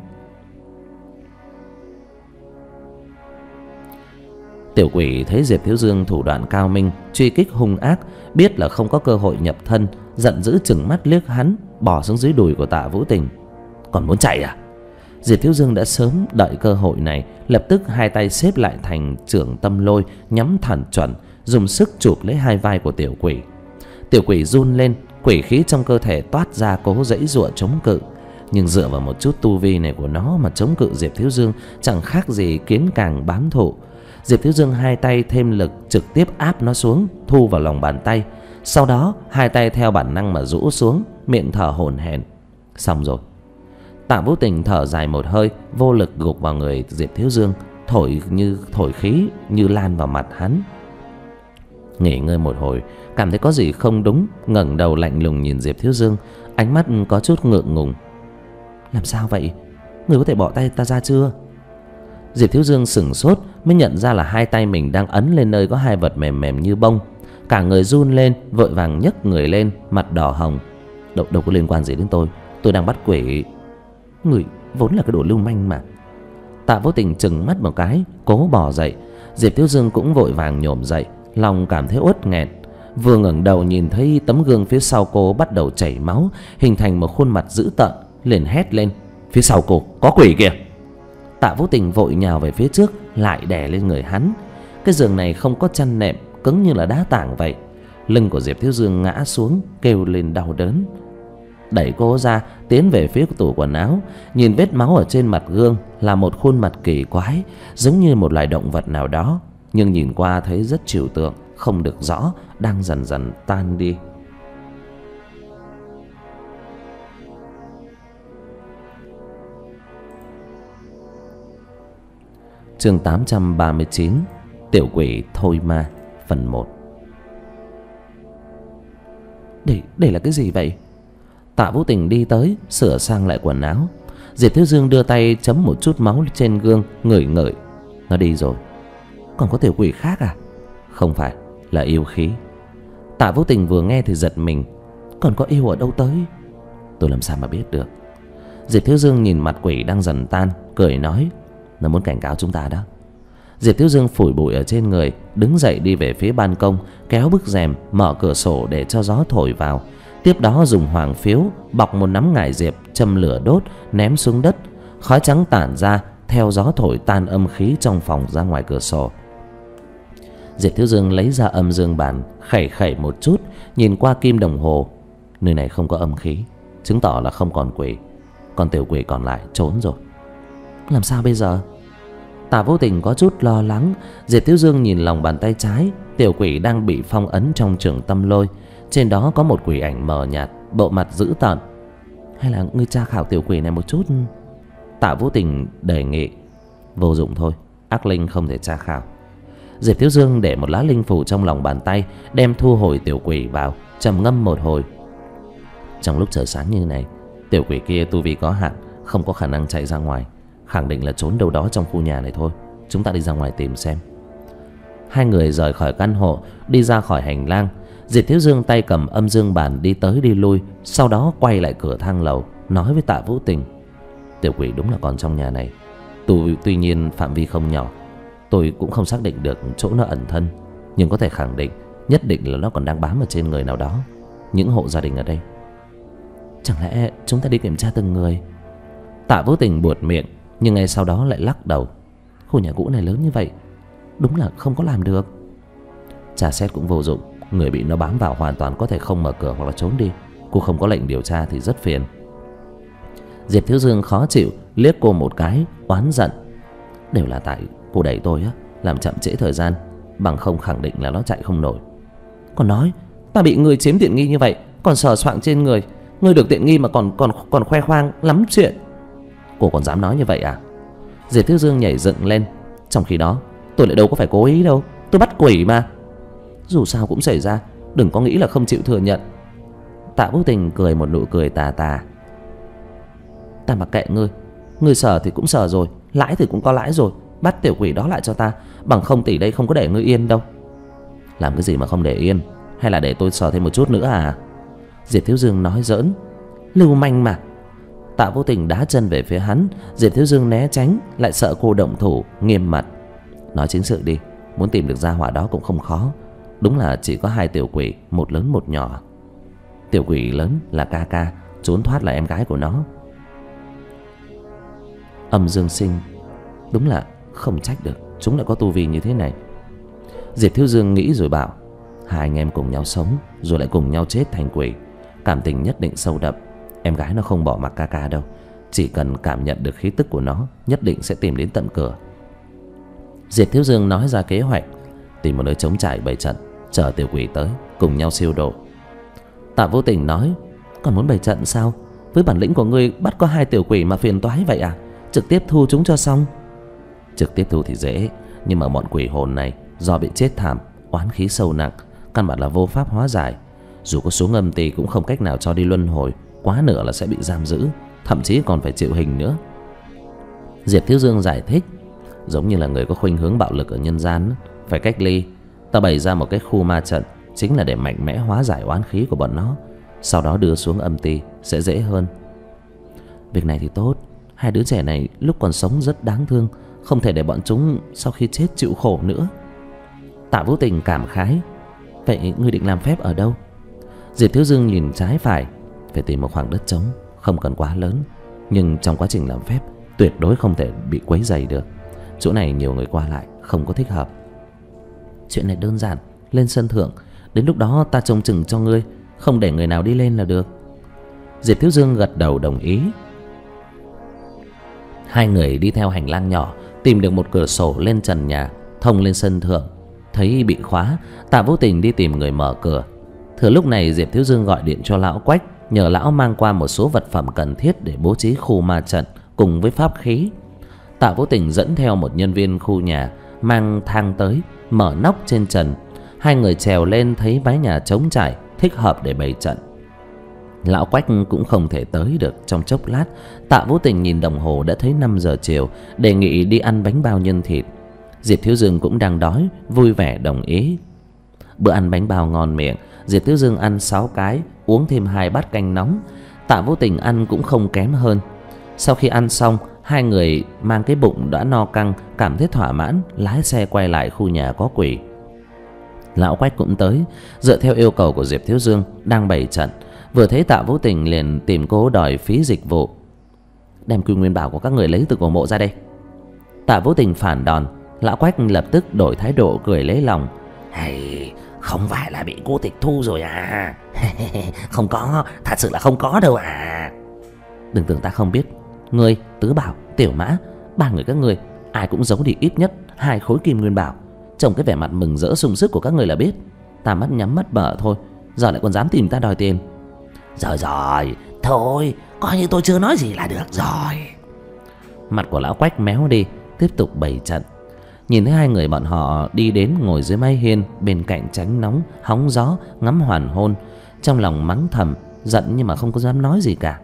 Tiểu quỷ thấy Diệp Thiếu Dương thủ đoạn cao minh, truy kích hung ác, biết là không có cơ hội nhập thân, giận dữ chừng mắt liếc hắn, bò xuống dưới đùi của Tạ Vũ Tình. "Còn muốn chạy à?" Diệp Thiếu Dương đã sớm đợi cơ hội này, lập tức hai tay xếp lại thành chưởng tâm lôi, nhắm thẳng chuẩn, dùng sức chụp lấy hai vai của tiểu quỷ. Tiểu quỷ run lên, quỷ khí trong cơ thể toát ra cố giãy giụa chống cự, nhưng dựa vào một chút tu vi này của nó mà chống cự Diệp Thiếu Dương chẳng khác gì kiến càng bám thụ. Diệp Thiếu Dương hai tay thêm lực, trực tiếp áp nó xuống, thu vào lòng bàn tay. Sau đó hai tay theo bản năng mà rũ xuống, miệng thở hổn hển. Xong rồi. Tạ Vũ Tình thở dài một hơi, vô lực gục vào người Diệp Thiếu Dương, thổi như thổi khí như lan vào mặt hắn. Nghỉ ngơi một hồi, cảm thấy có gì không đúng, ngẩng đầu lạnh lùng nhìn Diệp Thiếu Dương, ánh mắt có chút ngượng ngùng. "Làm sao vậy? Người có thể bỏ tay ta ra chưa?" Diệp Thiếu Dương sửng sốt, mới nhận ra là hai tay mình đang ấn lên nơi có hai vật mềm mềm như bông. Cả người run lên, vội vàng nhấc người lên, mặt đỏ hồng. Đâu, đâu có liên quan gì đến tôi, tôi đang bắt quỷ." "Người vốn là cái đồ lưu manh mà." Tạ Vô Tình trừng mắt một cái, cố bò dậy. Diệp Thiếu Dương cũng vội vàng nhổm dậy, lòng cảm thấy uất nghẹn. Vừa ngẩng đầu nhìn thấy tấm gương phía sau cô bắt đầu chảy máu, hình thành một khuôn mặt dữ tợn, liền hét lên: "Phía sau cô có quỷ kìa!" Tạ Vũ Tình vội nhào về phía trước, lại đè lên người hắn. Cái giường này không có chăn nệm, cứng như là đá tảng vậy. Lưng của Diệp Thiếu Dương ngã xuống, kêu lên đau đớn. Đẩy cô ra, tiến về phía tủ quần áo, nhìn vết máu ở trên mặt gương là một khuôn mặt kỳ quái, giống như một loài động vật nào đó, nhưng nhìn qua thấy rất trừu tượng, không được rõ, đang dần dần tan đi. Chương tám trăm ba mươi chín, Tiểu quỷ thôi ma, phần một. Đây, đây là cái gì vậy? Tạ Vũ Tình đi tới, sửa sang lại quần áo. Diệp Thiếu Dương đưa tay chấm một chút máu trên gương, ngửi ngửi. Nó đi rồi. Còn có tiểu quỷ khác à? Không phải, là yêu khí. Tạ Vũ Tình vừa nghe thì giật mình. Còn có yêu ở đâu tới? Tôi làm sao mà biết được. Diệp Thiếu Dương nhìn mặt quỷ đang dần tan, cười nói: Nó muốn cảnh cáo chúng ta đó. Diệp Thiếu Dương phủi bụi ở trên người, đứng dậy đi về phía ban công, kéo bức rèm, mở cửa sổ để cho gió thổi vào. Tiếp đó dùng hoàng phiếu bọc một nắm ngải diệp, châm lửa đốt, ném xuống đất. Khói trắng tản ra, theo gió thổi tan âm khí trong phòng ra ngoài cửa sổ. Diệp Thiếu Dương lấy ra âm dương bàn, khẩy khẩy một chút, nhìn qua kim đồng hồ. Nơi này không có âm khí, chứng tỏ là không còn quỷ. Còn tiểu quỷ còn lại trốn rồi. Làm sao bây giờ? Tạ Vô Tình có chút lo lắng. Diệp Thiếu Dương nhìn lòng bàn tay trái, tiểu quỷ đang bị phong ấn trong trường tâm lôi. Trên đó có một quỷ ảnh mờ nhạt, bộ mặt dữ tợn. Hay là ngươi tra khảo tiểu quỷ này một chút? Tạ Vô Tình đề nghị. Vô dụng thôi, ác linh không thể tra khảo. Diệp Thiếu Dương để một lá linh phủ trong lòng bàn tay, đem thu hồi tiểu quỷ vào, trầm ngâm một hồi. Trong lúc trời sáng như này, tiểu quỷ kia tu vi có hạn, không có khả năng chạy ra ngoài, khẳng định là trốn đâu đó trong khu nhà này thôi. Chúng ta đi ra ngoài tìm xem. Hai người rời khỏi căn hộ, đi ra khỏi hành lang. Diệp Thiếu Dương tay cầm âm dương bàn đi tới đi lui, sau đó quay lại cửa thang lầu, nói với Tạ Vũ Tình: Tiểu quỷ đúng là còn trong nhà này. Tuy, tuy nhiên phạm vi không nhỏ, tôi cũng không xác định được chỗ nó ẩn thân, nhưng có thể khẳng định nhất định là nó còn đang bám ở trên người nào đó, những hộ gia đình ở đây. Chẳng lẽ chúng ta đi kiểm tra từng người? Tạ Vũ Tình buột miệng, nhưng ngay sau đó lại lắc đầu. Khu nhà cũ này lớn như vậy, đúng là không có làm được. Tra xét cũng vô dụng, người bị nó bám vào hoàn toàn có thể không mở cửa hoặc là trốn đi. Cô không có lệnh điều tra thì rất phiền. Diệp Thiếu Dương khó chịu liếc cô một cái, oán giận. Đều là tại cô đẩy tôi á, làm chậm trễ thời gian, bằng không khẳng định là nó chạy không nổi. Còn nói ta bị người chiếm tiện nghi như vậy, còn sờ soạng trên người, người được tiện nghi mà còn còn còn khoe khoang lắm chuyện. Cô còn dám nói như vậy à? Diệp Thiếu Dương nhảy dựng lên. Trong khi đó tôi lại đâu có phải cố ý đâu, tôi bắt quỷ mà. Dù sao cũng xảy ra, đừng có nghĩ là không chịu thừa nhận. Tạ Vũ Tình cười một nụ cười tà tà. Ta mặc kệ ngươi, ngươi sờ thì cũng sờ rồi, lãi thì cũng có lãi rồi, bắt tiểu quỷ đó lại cho ta, bằng không tỷ đây không có để ngươi yên đâu. Làm cái gì mà không để yên? Hay là để tôi sờ thêm một chút nữa à? Diệp Thiếu Dương nói giỡn. Lưu manh mà. Tạ Vũ Tình đá chân về phía hắn. Diệp Thiếu Dương né tránh, lại sợ cô động thủ, nghiêm mặt. Nói chính sự đi, muốn tìm được gia hỏa đó cũng không khó. Đúng là chỉ có hai tiểu quỷ, một lớn một nhỏ. Tiểu quỷ lớn là ca ca, trốn thoát là em gái của nó. Âm Dương Sinh, đúng là không trách được, chúng lại có tu vi như thế này. Diệp Thiếu Dương nghĩ rồi bảo, hai anh em cùng nhau sống rồi lại cùng nhau chết thành quỷ, cảm tình nhất định sâu đậm. Em gái nó không bỏ mặc ca ca đâu, chỉ cần cảm nhận được khí tức của nó, nhất định sẽ tìm đến tận cửa. Diệp Thiếu Dương nói ra kế hoạch, tìm một nơi trống trải bày trận, chờ tiểu quỷ tới cùng nhau siêu độ. Tạ Vô Tình nói, còn muốn bày trận sao? Với bản lĩnh của ngươi bắt có hai tiểu quỷ mà phiền toái vậy à? Trực tiếp thu chúng cho xong. Trực tiếp thu thì dễ, nhưng mà bọn quỷ hồn này do bị chết thảm, oán khí sâu nặng, căn bản là vô pháp hóa giải. Dù có xuống âm ti cũng không cách nào cho đi luân hồi, quá nửa là sẽ bị giam giữ, thậm chí còn phải chịu hình nữa. Diệp Thiếu Dương giải thích, giống như là người có khuynh hướng bạo lực ở nhân gian, phải cách ly. Ta bày ra một cái khu ma trận, chính là để mạnh mẽ hóa giải oán khí của bọn nó, sau đó đưa xuống âm ti sẽ dễ hơn. Việc này thì tốt, hai đứa trẻ này lúc còn sống rất đáng thương, không thể để bọn chúng sau khi chết chịu khổ nữa. Tạ Vũ Tình cảm khái, vậy ngươi định làm phép ở đâu? Diệp Thiếu Dương nhìn trái phải, phải tìm một khoảng đất trống, không cần quá lớn, nhưng trong quá trình làm phép tuyệt đối không thể bị quấy rầy được. Chỗ này nhiều người qua lại, không có thích hợp. Chuyện này đơn giản, lên sân thượng, đến lúc đó ta trông chừng cho ngươi, không để người nào đi lên là được. Diệp Thiếu Dương gật đầu đồng ý. Hai người đi theo hành lang nhỏ, tìm được một cửa sổ lên trần nhà, thông lên sân thượng. Thấy bị khóa, Tạ Vũ Tình đi tìm người mở cửa. Thừa lúc này Diệp Thiếu Dương gọi điện cho lão Quách, nhờ lão mang qua một số vật phẩm cần thiết để bố trí khu ma trận cùng với pháp khí. Tạ Vũ Tình dẫn theo một nhân viên khu nhà, mang thang tới, mở nóc trên trần. Hai người trèo lên thấy mái nhà trống trải, thích hợp để bày trận. Lão Quách cũng không thể tới được trong chốc lát. Tạ Vũ Tình nhìn đồng hồ đã thấy năm giờ chiều, đề nghị đi ăn bánh bao nhân thịt. Diệp Thiếu Dương cũng đang đói, vui vẻ đồng ý. Bữa ăn bánh bao ngon miệng, Diệp Thiếu Dương ăn sáu cái, uống thêm hai bát canh nóng. Tạ Vũ Tình ăn cũng không kém hơn. Sau khi ăn xong, hai người mang cái bụng đã no căng, cảm thấy thỏa mãn, lái xe quay lại khu nhà có quỷ. Lão Quách cũng tới, dựa theo yêu cầu của Diệp Thiếu Dương đang bày trận. Vừa thấy Tạ Vũ Tình liền tìm cô đòi phí dịch vụ. Đem quy nguyên bảo của các người lấy từ cổ mộ ra đây. Tạ Vũ Tình phản đòn. Lão Quách lập tức đổi thái độ cười lấy lòng. Hay, không phải là bị cô tịch thu rồi à? Không có, thật sự là không có đâu à. Đừng tưởng ta không biết. Ngươi, Tứ Bảo, Tiểu Mã, ba người các ngươi ai cũng giấu đi ít nhất hai khối kim nguyên bảo. Trông cái vẻ mặt mừng rỡ sung sức của các người là biết. Ta mắt nhắm mắt mở thôi, giờ lại còn dám tìm ta đòi tiền. Rồi rồi, thôi, coi như tôi chưa nói gì là được rồi. Mặt của lão Quách méo đi, tiếp tục bày trận. Nhìn thấy hai người bọn họ đi đến ngồi dưới mái hiên bên cạnh tránh nóng, hóng gió, ngắm hoàn hôn, trong lòng mắng thầm, giận nhưng mà không có dám nói gì cả.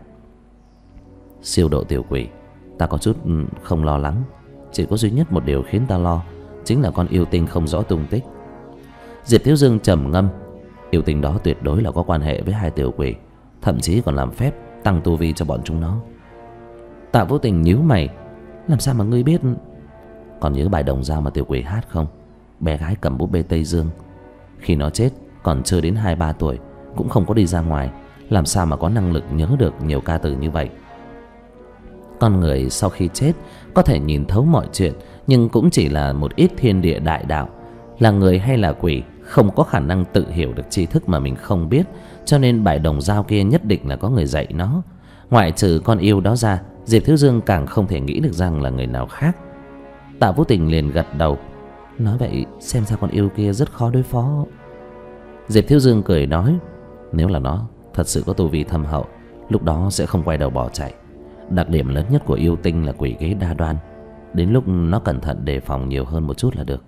Siêu độ tiểu quỷ, ta có chút không lo lắng. Chỉ có duy nhất một điều khiến ta lo, chính là con yêu tinh không rõ tung tích. Diệp Thiếu Dương trầm ngâm. Yêu tinh đó tuyệt đối là có quan hệ với hai tiểu quỷ, thậm chí còn làm phép tăng tu vi cho bọn chúng nó. Tạ Vũ Tình nhíu mày. Làm sao mà ngươi biết? Còn nhớ bài đồng dao mà tiểu quỷ hát không? Bé gái cầm búp bê Tây Dương, khi nó chết còn chưa đến hai ba tuổi, cũng không có đi ra ngoài, làm sao mà có năng lực nhớ được nhiều ca từ như vậy? Con người sau khi chết có thể nhìn thấu mọi chuyện, nhưng cũng chỉ là một ít thiên địa đại đạo. Là người hay là quỷ không có khả năng tự hiểu được tri thức mà mình không biết, cho nên bài đồng dao kia nhất định là có người dạy nó. Ngoại trừ con yêu đó ra, Diệp Thiếu Dương càng không thể nghĩ được rằng là người nào khác. Tạ Vũ Tình liền gật đầu. Nói vậy xem ra con yêu kia rất khó đối phó. Diệp Thiếu Dương cười nói, nếu là nó thật sự có tu vi thâm hậu, lúc đó sẽ không quay đầu bỏ chạy. Đặc điểm lớn nhất của yêu tinh là quỷ kế đa đoan. Đến lúc nó cẩn thận đề phòng nhiều hơn một chút là được.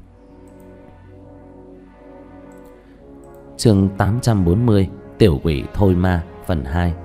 Chương tám trăm bốn mươi, Tiểu quỷ thôi ma, phần hai.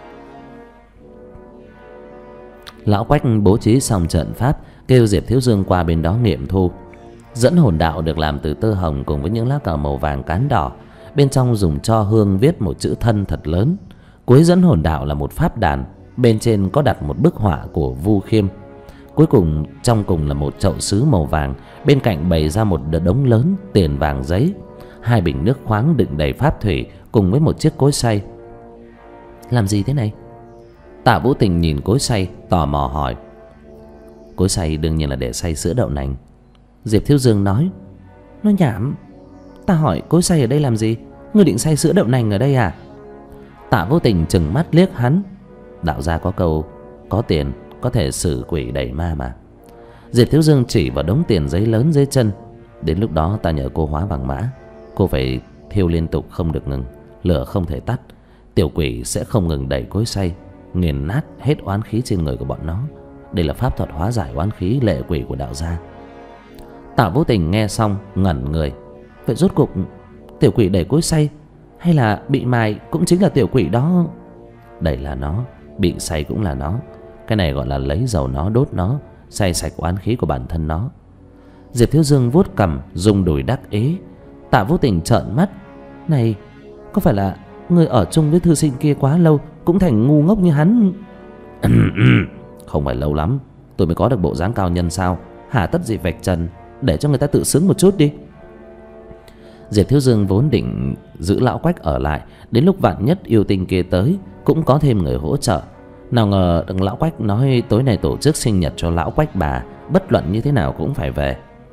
Lão Quách bố trí xong trận pháp, kêu Diệp Thiếu Dương qua bên đó nghiệm thu. Dẫn hồn đạo được làm từ tơ hồng cùng với những lá cờ màu vàng cán đỏ. Bên trong dùng tro hương viết một chữ thân thật lớn. Cuối dẫn hồn đạo là một pháp đàn, bên trên có đặt một bức họa của Vu Khiêm. Cuối cùng trong cùng là một chậu sứ màu vàng, bên cạnh bày ra một đống lớn tiền vàng giấy, hai bình nước khoáng đựng đầy pháp thủy cùng với một chiếc cối xay. Làm gì thế này? Tạ Vũ Tình nhìn cối xay tò mò hỏi. Cối xay đương nhiên là để xay sữa đậu nành. Diệp Thiếu Dương nói. Nó nhảm. Ta hỏi cối xay ở đây làm gì? Ngươi định xay sữa đậu nành ở đây à? Tạ Vũ Tình trừng mắt liếc hắn. Đạo gia có câu, có tiền có thể xử quỷ đẩy ma mà. Diệp Thiếu Dương chỉ vào đống tiền giấy lớn dưới chân. Đến lúc đó ta nhờ cô hóa vàng mã. Cô phải thiêu liên tục không được ngừng, lửa không thể tắt. Tiểu quỷ sẽ không ngừng đẩy cối xay, nghiền nát hết oán khí trên người của bọn nó. Đây là pháp thuật hóa giải oán khí lệ quỷ của đạo gia. Tạ Vũ Tình nghe xong ngẩn người. Vậy rốt cuộc tiểu quỷ đẩy cối xay hay là bị mài cũng chính là tiểu quỷ đó? Đẩy là nó, bị xay cũng là nó. Cái này gọi là lấy dầu nó đốt nó, xay sạch oán khí của bản thân nó. Diệp Thiếu Dương vuốt cằm rung đùi đắc ý. Tạ Vũ Tình trợn mắt. Này, có phải là người ở chung với thư sinh kia quá lâu cũng thành ngu ngốc như hắn? Không phải lâu lắm tôi mới có được bộ dáng cao nhân sao? Hà tất gì vạch trần, để cho người ta tự xứng một chút đi. Diệp Thiếu Dương vốn định giữ lão Quách ở lại, đến lúc vạn nhất yêu tinh kia tới cũng có thêm người hỗ trợ. Nào ngờ đừng lão Quách nói tối nay tổ chức sinh nhật cho lão Quách bà, bất luận như thế nào cũng phải về.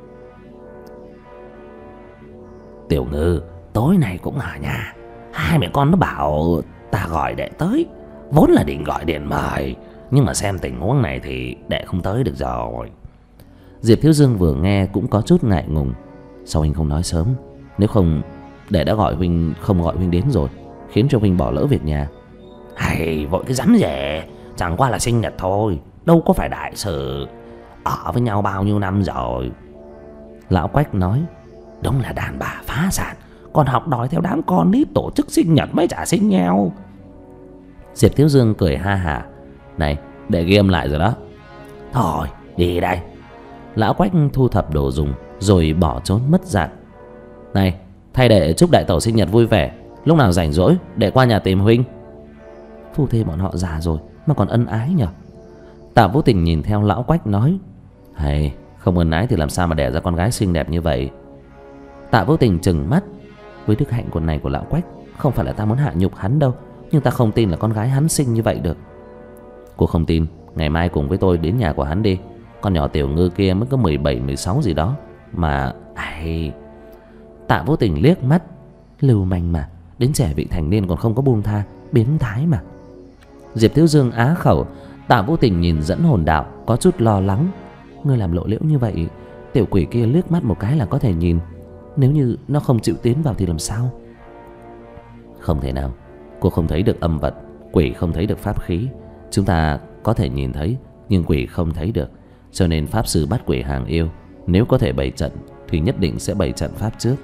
Tiểu Ngư, tối nay cũng ở nhà. Hai mẹ con nó bảo ta gọi đệ tới. Vốn là định gọi điện mời, nhưng mà xem tình huống này thì đệ không tới được rồi. Diệp Thiếu Dương vừa nghe cũng có chút ngại ngùng. Sao huynh không nói sớm? Nếu không đệ đã gọi huynh không gọi huynh đến rồi, khiến cho huynh bỏ lỡ việc nhà. Hay vội cái rắm rẻ, chẳng qua là sinh nhật thôi, đâu có phải đại sự. Ở với nhau bao nhiêu năm rồi. Lão Quách nói. Đúng là đàn bà phá sản, còn học đòi theo đám con nít tổ chức sinh nhật mới chả sinh nhau. Diệp Thiếu Dương cười ha hả. Này, để ghi âm lại rồi đó. Thôi, đi đây. Lão Quách thu thập đồ dùng rồi bỏ trốn mất dạng. Này, thay để chúc đại tẩu sinh nhật vui vẻ, lúc nào rảnh rỗi để qua nhà tìm huynh. Phu thê bọn họ già rồi mà còn ân ái nhỉ? Tạ Vũ Tình nhìn theo lão Quách nói. Hay, không ân ái thì làm sao mà đẻ ra con gái xinh đẹp như vậy? Tạ Vũ Tình trừng mắt. Với đức hạnh của này của lão Quách, không phải là ta muốn hạ nhục hắn đâu, nhưng ta không tin là con gái hắn xinh như vậy được. Cô không tin, ngày mai cùng với tôi đến nhà của hắn đi. Con nhỏ Tiểu Ngư kia mới có mười bảy mười sáu gì đó mà ai... Tạ Vũ Tình liếc mắt. Lưu manh mà, đến trẻ vị thành niên còn không có buông tha, biến thái mà. Diệp Thiếu Dương á khẩu. Tạ Vũ Tình nhìn dẫn hồn đạo có chút lo lắng. Ngươi làm lộ liễu như vậy, tiểu quỷ kia liếc mắt một cái là có thể nhìn. Nếu như nó không chịu tiến vào thì làm sao? Không thể nào. Cô không thấy được âm vật, quỷ không thấy được pháp khí. Chúng ta có thể nhìn thấy, nhưng quỷ không thấy được. Cho nên pháp sư bắt quỷ hàng yêu, nếu có thể bày trận thì nhất định sẽ bày trận pháp trước.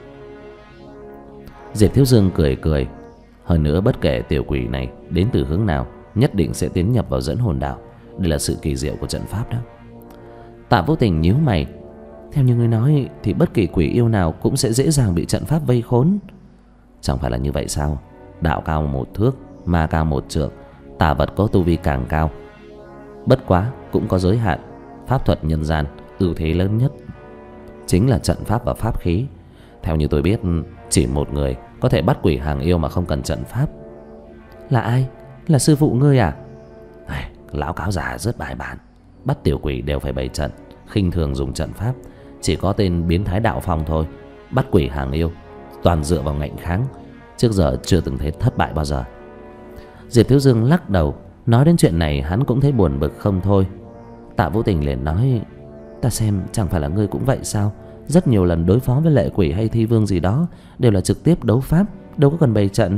Diệp Thiếu Dương cười cười. Hơn nữa bất kể tiểu quỷ này đến từ hướng nào, nhất định sẽ tiến nhập vào dẫn hồn đạo. Đây là sự kỳ diệu của trận pháp đó. Tạ Vũ Tình nhíu mày. Theo như ngươi nói thì bất kỳ quỷ yêu nào cũng sẽ dễ dàng bị trận pháp vây khốn. Chẳng phải là như vậy sao? Đạo cao một thước, ma cao một trượng, tà vật có tu vi càng cao. Bất quá cũng có giới hạn. Pháp thuật nhân gian ưu thế lớn nhất chính là trận pháp và pháp khí. Theo như tôi biết, chỉ một người có thể bắt quỷ hàng yêu mà không cần trận pháp. Là ai? Là sư phụ ngươi à? Lão cáo già rất bài bản, bắt tiểu quỷ đều phải bày trận, khinh thường dùng trận pháp. Chỉ có tên biến thái Đạo Phong thôi, bắt quỷ hàng yêu toàn dựa vào ngạnh kháng, trước giờ chưa từng thấy thất bại bao giờ. Diệp Thiếu Dương lắc đầu. Nói đến chuyện này hắn cũng thấy buồn bực không thôi. Tạ Vũ Tình liền nói: ta xem chẳng phải là ngươi cũng vậy sao? Rất nhiều lần đối phó với lệ quỷ hay thi vương gì đó đều là trực tiếp đấu pháp, đâu có cần bày trận.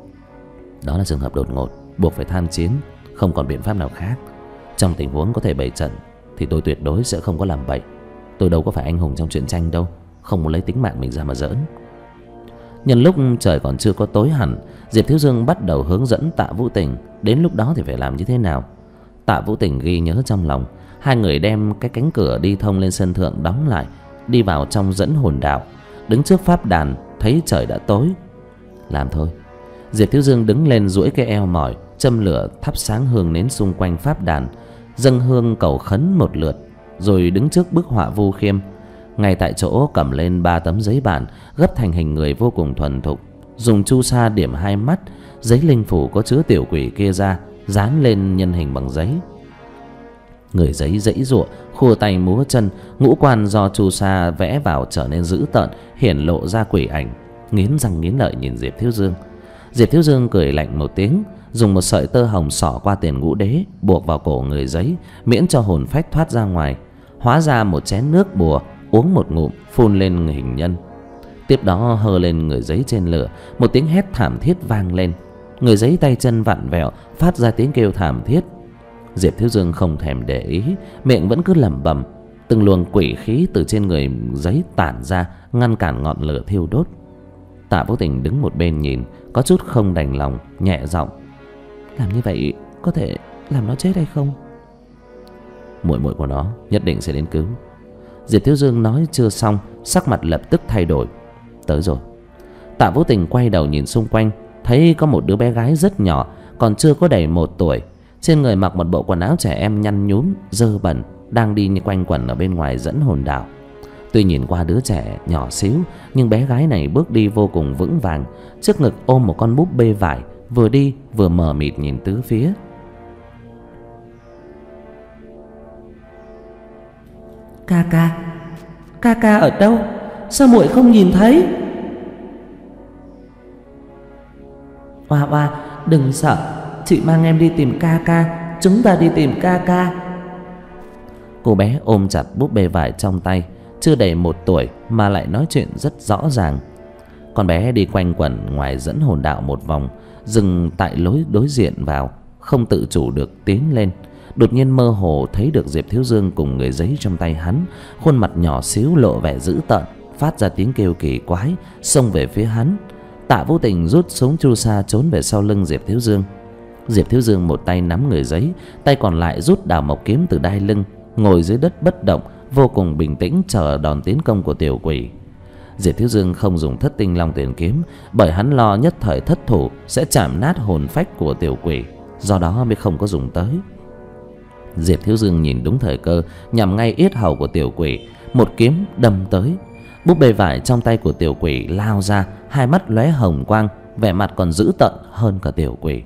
Đó là trường hợp đột ngột, buộc phải tham chiến, không còn biện pháp nào khác. Trong tình huống có thể bày trận thì tôi tuyệt đối sẽ không có làm bậy. Tôi đâu có phải anh hùng trong truyện tranh đâu, không muốn lấy tính mạng mình ra mà giỡn. Nhân lúc trời còn chưa có tối hẳn, Diệp Thiếu Dương bắt đầu hướng dẫn Tạ Vũ Tình đến lúc đó thì phải làm như thế nào. Tạ Vũ Tình ghi nhớ trong lòng. Hai người đem cái cánh cửa đi thông lên sân thượng đóng lại, đi vào trong dẫn hồn đạo. Đứng trước pháp đàn thấy trời đã tối. Làm thôi. Diệp Thiếu Dương đứng lên duỗi cái eo mỏi, châm lửa thắp sáng hương nến xung quanh pháp đàn, dâng hương cầu khấn một lượt, rồi đứng trước bức họa Vu Khiêm. Ngay tại chỗ cầm lên ba tấm giấy bản gấp thành hình người vô cùng thuần thục, dùng chu sa điểm hai mắt, giấy linh phủ có chứa tiểu quỷ kia ra, dán lên nhân hình bằng giấy. Người giấy giãy giụa, khua tay múa chân, ngũ quan do chu sa vẽ vào trở nên dữ tợn, hiển lộ ra quỷ ảnh, nghiến răng nghiến lợi nhìn Diệp Thiếu Dương. Diệp Thiếu Dương cười lạnh một tiếng, dùng một sợi tơ hồng xỏ qua tiền ngũ đế, buộc vào cổ người giấy, miễn cho hồn phách thoát ra ngoài. Hóa ra một chén nước bùa, uống một ngụm, phun lên hình nhân. Tiếp đó hơ lên người giấy trên lửa, một tiếng hét thảm thiết vang lên. Người giấy tay chân vặn vẹo, phát ra tiếng kêu thảm thiết. Diệp Thiếu Dương không thèm để ý, miệng vẫn cứ lẩm bẩm. Từng luồng quỷ khí từ trên người giấy tản ra, ngăn cản ngọn lửa thiêu đốt. Tạ Vũ Tình đứng một bên nhìn, có chút không đành lòng, nhẹ giọng: làm như vậy có thể làm nó chết hay không? Muội muội của nó nhất định sẽ đến cứu. Diệp Thiếu Dương nói chưa xong, sắc mặt lập tức thay đổi. Tới rồi. Tạ Vũ Tình quay đầu nhìn xung quanh, thấy có một đứa bé gái rất nhỏ, còn chưa có đầy một tuổi, trên người mặc một bộ quần áo trẻ em nhăn nhúm, dơ bẩn, đang đi quanh quẩn ở bên ngoài dẫn hồn đạo. Tuy nhìn qua đứa trẻ nhỏ xíu, nhưng bé gái này bước đi vô cùng vững vàng, trước ngực ôm một con búp bê vải, vừa đi vừa mờ mịt nhìn tứ phía. Ca ca, ca ca ở đâu? Sao muội không nhìn thấy? Oa oa, đừng sợ, chị mang em đi tìm ca ca, chúng ta đi tìm ca ca. Cô bé ôm chặt búp bê vải trong tay, chưa đầy một tuổi mà lại nói chuyện rất rõ ràng. Con bé đi quanh quẩn ngoài dẫn hồn đạo một vòng, dừng tại lối đối diện vào, không tự chủ được tiến lên. Đột nhiên mơ hồ thấy được Diệp Thiếu Dương cùng người giấy trong tay hắn, khuôn mặt nhỏ xíu lộ vẻ dữ tợn, phát ra tiếng kêu kỳ quái, xông về phía hắn. Tạ Vũ Tình rút súng chu sa trốn về sau lưng Diệp Thiếu Dương. Diệp Thiếu Dương một tay nắm người giấy, tay còn lại rút đào mộc kiếm từ đai lưng, ngồi dưới đất bất động, vô cùng bình tĩnh chờ đòn tiến công của tiểu quỷ. Diệp Thiếu Dương không dùng thất tinh long tuyển kiếm, bởi hắn lo nhất thời thất thủ sẽ chạm nát hồn phách của tiểu quỷ, do đó mới không có dùng tới. Diệp Thiếu Dương nhìn đúng thời cơ, nhằm ngay yết hầu của tiểu quỷ, một kiếm đâm tới. Búp bê vải trong tay của tiểu quỷ lao ra, hai mắt lóe hồng quang, vẻ mặt còn dữ tợn hơn cả tiểu quỷ.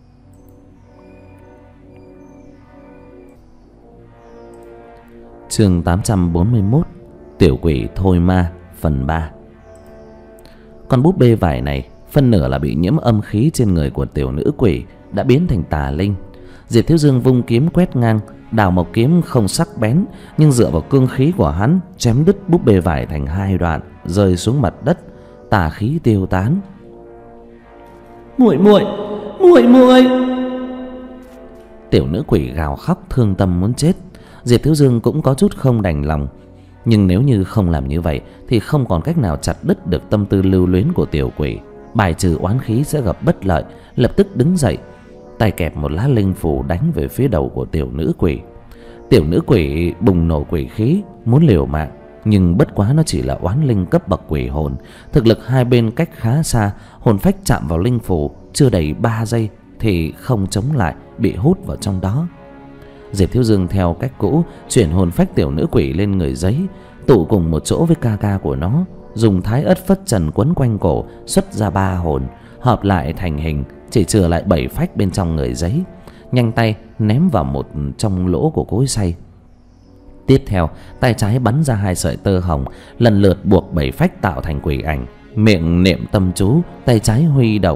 Chương tám trăm bốn mươi mốt, tiểu quỷ thôi ma, phần ba. Con búp bê vải này phân nửa là bị nhiễm âm khí trên người của tiểu nữ quỷ, đã biến thành tà linh. Diệp Thiếu Dương vung kiếm quét ngang, đào mộc kiếm không sắc bén, nhưng dựa vào cương khí của hắn chém đứt búp bê vải thành hai đoạn, rơi xuống mặt đất, tà khí tiêu tán. Muội muội, muội muội! Tiểu nữ quỷ gào khóc thương tâm muốn chết. Diệp Thiếu Dương cũng có chút không đành lòng, nhưng nếu như không làm như vậy thì không còn cách nào chặt đứt được tâm tư lưu luyến của tiểu quỷ, bài trừ oán khí sẽ gặp bất lợi. Lập tức đứng dậy, tay kẹp một lá linh phù đánh về phía đầu của tiểu nữ quỷ. Tiểu nữ quỷ bùng nổ quỷ khí, muốn liều mạng, nhưng bất quá nó chỉ là oán linh cấp bậc quỷ hồn, thực lực hai bên cách khá xa, hồn phách chạm vào linh phù chưa đầy ba giây thì không chống lại, bị hút vào trong đó. Diệp Thiếu Dương theo cách cũ chuyển hồn phách tiểu nữ quỷ lên người giấy, tụ cùng một chỗ với ca ca của nó, dùng thái ất phất trần quấn quanh cổ, xuất ra ba hồn, hợp lại thành hình, chỉ chừa lại bảy phách bên trong người giấy. nhanh tay ném vào một trong lỗ của cối xay. Tiếp theo, tay trái bắn ra hai sợi tơ hồng, lần lượt buộc bảy phách tạo thành quỷ ảnh, miệng niệm tâm chú, tay trái huy động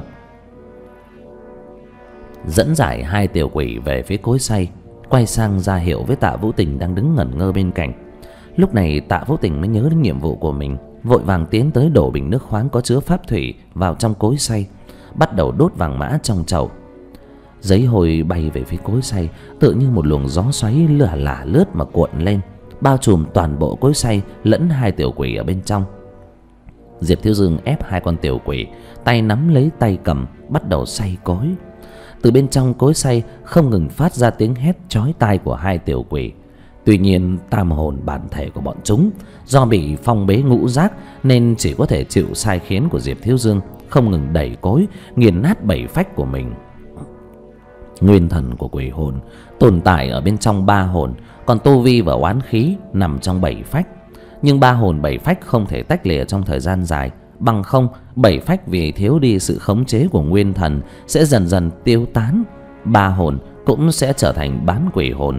dẫn giải hai tiểu quỷ về phía cối xay, quay sang ra hiệu với Tạ Vũ Tình đang đứng ngẩn ngơ bên cạnh. Lúc này Tạ Vũ Tình mới nhớ đến nhiệm vụ của mình, vội vàng tiến tới đổ bình nước khoáng có chứa pháp thủy vào trong cối xay, bắt đầu đốt vàng mã trong chậu. Giấy hôi bay về phía cối xay, tự như một luồng gió xoáy lả lả lướt mà cuộn lên, bao trùm toàn bộ cối xay lẫn hai tiểu quỷ ở bên trong. Diệp Thiếu Dương ép hai con tiểu quỷ, tay nắm lấy tay cầm, bắt đầu xay cối. Từ bên trong cối xay không ngừng phát ra tiếng hét chói tai của hai tiểu quỷ. Tuy nhiên tam hồn bản thể của bọn chúng do bị phong bế ngũ giác nên chỉ có thể chịu sai khiến của Diệp Thiếu Dương, không ngừng đẩy cối, nghiền nát bảy phách của mình. Nguyên thần của quỷ hồn tồn tại ở bên trong ba hồn, còn tu vi và oán khí nằm trong bảy phách. Nhưng ba hồn bảy phách không thể tách lìa trong thời gian dài, bằng không bảy phách vì thiếu đi sự khống chế của nguyên thần sẽ dần dần tiêu tán, ba hồn cũng sẽ trở thành bán quỷ hồn.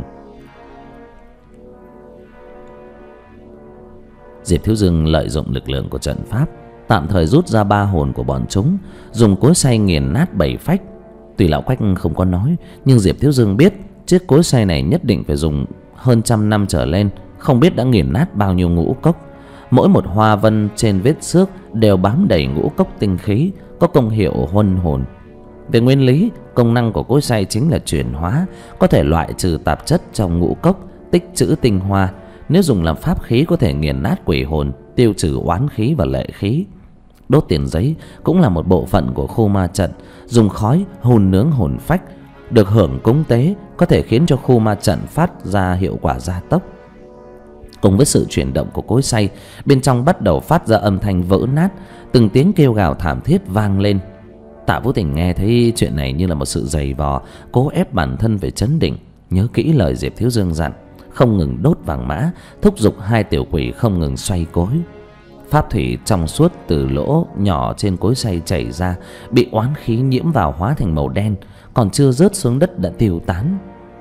Diệp Thiếu Dương lợi dụng lực lượng của trận pháp, tạm thời rút ra ba hồn của bọn chúng, dùng cối xay nghiền nát bảy phách. Tuy lão Quách không có nói, nhưng Diệp Thiếu Dương biết chiếc cối xay này nhất định phải dùng hơn trăm năm trở lên, không biết đã nghiền nát bao nhiêu ngũ cốc. Mỗi một hoa vân trên vết xước đều bám đầy ngũ cốc tinh khí, có công hiệu huân hồn. Về nguyên lý, công năng của cối xay chính là chuyển hóa, có thể loại trừ tạp chất trong ngũ cốc, tích trữ tinh hoa. Nếu dùng làm pháp khí có thể nghiền nát quỷ hồn, tiêu trừ oán khí và lệ khí. Đốt tiền giấy cũng là một bộ phận của khu ma trận, dùng khói hun nướng hồn phách, được hưởng cúng tế, có thể khiến cho khu ma trận phát ra hiệu quả gia tốc. Cùng với sự chuyển động của cối xay, bên trong bắt đầu phát ra âm thanh vỡ nát, từng tiếng kêu gào thảm thiết vang lên. Tạ Vũ Tình nghe thấy chuyện này như là một sự giày vò, cố ép bản thân về trấn định, nhớ kỹ lời Diệp Thiếu Dương dặn, không ngừng đốt vàng mã, thúc giục hai tiểu quỷ không ngừng xoay cối. Pháp thủy trong suốt từ lỗ nhỏ trên cối xay chảy ra, bị oán khí nhiễm vào hóa thành màu đen, còn chưa rớt xuống đất đã tiêu tán.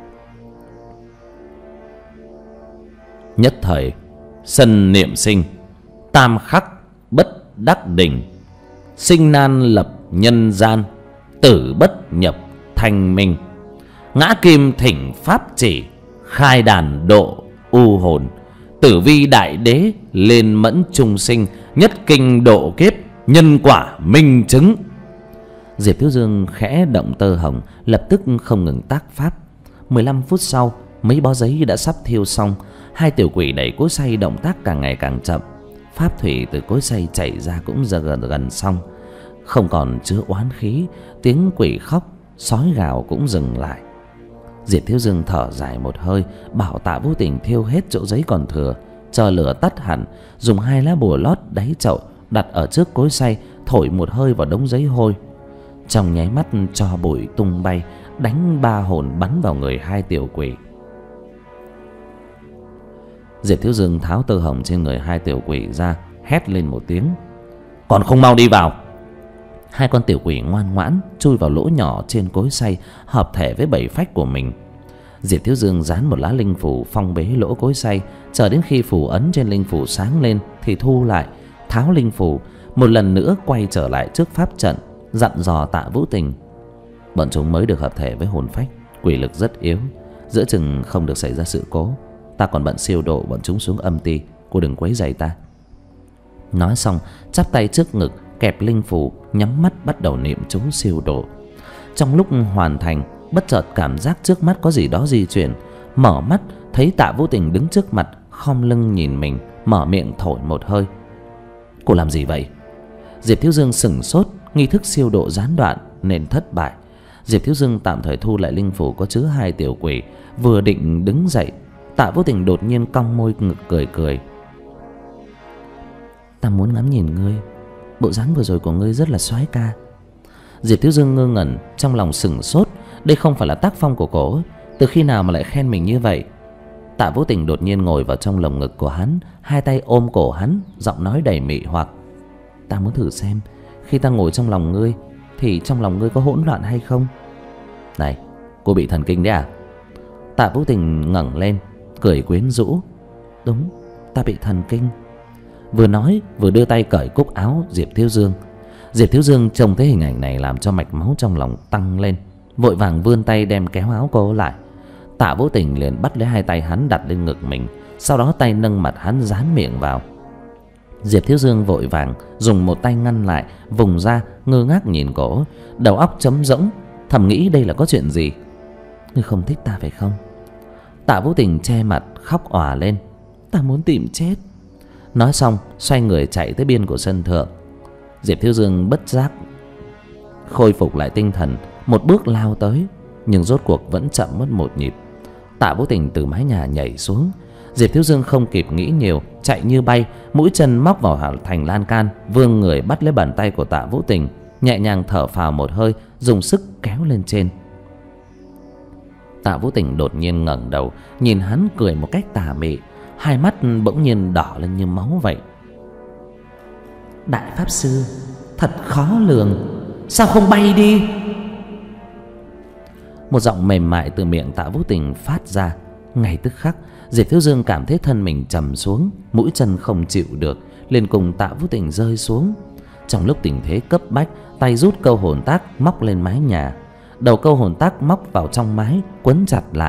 Nhất thời sân niệm sinh, tam khắc bất đắc đỉnh, sinh nan lập nhân gian, tử bất nhập thanh minh. Ngã kim thỉnh pháp chỉ, khai đàn độ u hồn, tử vi đại đế lên mẫn trung sinh, nhất kinh độ kiếp, nhân quả minh chứng. Diệp Thiếu Dương khẽ động tơ hồng, lập tức không ngừng tác pháp. Mười lăm phút sau, mấy bó giấy đã sắp thiêu xong. Hai tiểu quỷ đẩy cối xay động tác càng ngày càng chậm. Pháp thủy từ cối xay chảy ra cũng giờ gần gần xong, không còn chứa oán khí. Tiếng quỷ khóc, sói gào cũng dừng lại. Diệp Thiếu Dương thở dài một hơi, bảo Tạ Vũ Tình thiêu hết chỗ giấy còn thừa, chờ lửa tắt hẳn, dùng hai lá bùa lót đáy chậu đặt ở trước cối xay, thổi một hơi vào đống giấy hôi. Trong nháy mắt tro bụi tung bay, đánh ba hồn bắn vào người hai tiểu quỷ. Diệp Thiếu Dương tháo tơ hồng trên người hai tiểu quỷ ra, hét lên một tiếng: còn không mau đi vào! Hai con tiểu quỷ ngoan ngoãn chui vào lỗ nhỏ trên cối xay, hợp thể với bảy phách của mình. Diệp Thiếu Dương dán một lá linh phù phong bế lỗ cối xay, chờ đến khi phù ấn trên linh phù sáng lên thì thu lại, tháo linh phù, một lần nữa quay trở lại trước pháp trận, dặn dò Tạ Vũ Tình: bọn chúng mới được hợp thể với hồn phách, quỷ lực rất yếu, giữa chừng không được xảy ra sự cố. Ta còn bận siêu độ bọn chúng xuống âm ty, cô đừng quấy rầy ta. Nói xong, chắp tay trước ngực, kẹp linh phù, nhắm mắt bắt đầu niệm chú siêu độ. Trong lúc hoàn thành, bất chợt cảm giác trước mắt có gì đó di chuyển. Mở mắt thấy Tạ Vũ Tình đứng trước mặt, khom lưng nhìn mình, mở miệng thổi một hơi. Cô làm gì vậy? Diệp Thiếu Dương sửng sốt, nghi thức siêu độ gián đoạn nên thất bại. Diệp Thiếu Dương tạm thời thu lại linh phù có chứa hai tiểu quỷ, vừa định đứng dậy, Tạ Vũ Tình đột nhiên cong môi ngực cười cười. Ta muốn ngắm nhìn ngươi, bộ dáng vừa rồi của ngươi rất là soái ca. Diệp Thiếu Dương ngơ ngẩn, trong lòng sửng sốt, đây không phải là tác phong của cổ, từ khi nào mà lại khen mình như vậy? Tạ Vũ Tình đột nhiên ngồi vào trong lồng ngực của hắn, hai tay ôm cổ hắn, giọng nói đầy mị hoặc: ta muốn thử xem, khi ta ngồi trong lòng ngươi thì trong lòng ngươi có hỗn loạn hay không? Này, cô bị thần kinh đấy à? Tạ Vũ Tình ngẩng lên cười quyến rũ. Đúng, ta bị thần kinh. Vừa nói vừa đưa tay cởi cúc áo Diệp Thiếu Dương. Diệp Thiếu Dương trông thấy hình ảnh này làm cho mạch máu trong lòng tăng lên, vội vàng vươn tay đem kéo áo cô lại. Tạ Vũ Tình liền bắt lấy hai tay hắn đặt lên ngực mình, sau đó tay nâng mặt hắn dán miệng vào. Diệp Thiếu Dương vội vàng dùng một tay ngăn lại, vùng ra ngơ ngác nhìn cổ, đầu óc trống rỗng, thầm nghĩ đây là có chuyện gì. Ngươi không thích ta phải không? Tạ Vũ Tình che mặt khóc òa lên. Ta muốn tìm chết. Nói xong xoay người chạy tới biên của sân thượng. Diệp Thiếu Dương bất giác khôi phục lại tinh thần, một bước lao tới, nhưng rốt cuộc vẫn chậm mất một nhịp. Tạ Vũ Tình từ mái nhà nhảy xuống. Diệp Thiếu Dương không kịp nghĩ nhiều, chạy như bay, mũi chân móc vào thành lan can, vươn người bắt lấy bàn tay của Tạ Vũ Tình, nhẹ nhàng thở phào một hơi, dùng sức kéo lên trên. Tạ Vũ Tình đột nhiên ngẩng đầu, nhìn hắn cười một cách tà mị, hai mắt bỗng nhiên đỏ lên như máu vậy. Đại pháp sư, thật khó lường, sao không bay đi? Một giọng mềm mại từ miệng Tạ Vũ Tình phát ra. Ngay tức khắc, Diệp Thiếu Dương cảm thấy thân mình trầm xuống, mũi chân không chịu được, liền cùng Tạ Vũ Tình rơi xuống. Trong lúc tình thế cấp bách, tay rút câu hồn tác móc lên mái nhà. Đầu câu hồn tác móc vào trong mái, quấn chặt lại.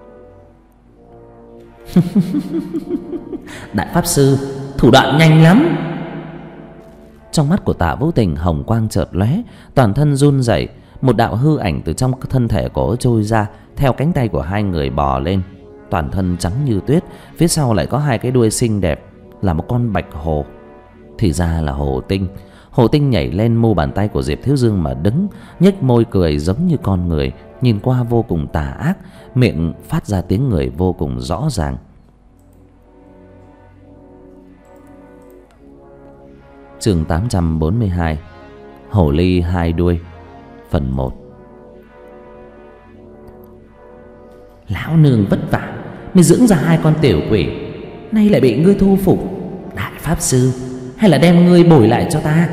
Đại pháp sư, thủ đoạn nhanh lắm. Trong mắt của Tạ Vũ Tình hồng quang chợt lóe, toàn thân run rẩy, một đạo hư ảnh từ trong thân thể cổ trôi ra, theo cánh tay của hai người bò lên. Toàn thân trắng như tuyết, phía sau lại có hai cái đuôi xinh đẹp, là một con bạch hồ. Thì ra là Hồ Tinh. Hồ Tinh nhảy lên mu bàn tay của Diệp Thiếu Dương mà đứng, nhếch môi cười giống như con người, nhìn qua vô cùng tà ác, miệng phát ra tiếng người vô cùng rõ ràng. Chương tám trăm bốn mươi hai, Hồ ly hai đuôi, phần một. Lão nương vất vả mới dưỡng ra hai con tiểu quỷ, nay lại bị ngươi thu phục. Đại pháp sư, hay là đem ngươi bồi lại cho ta?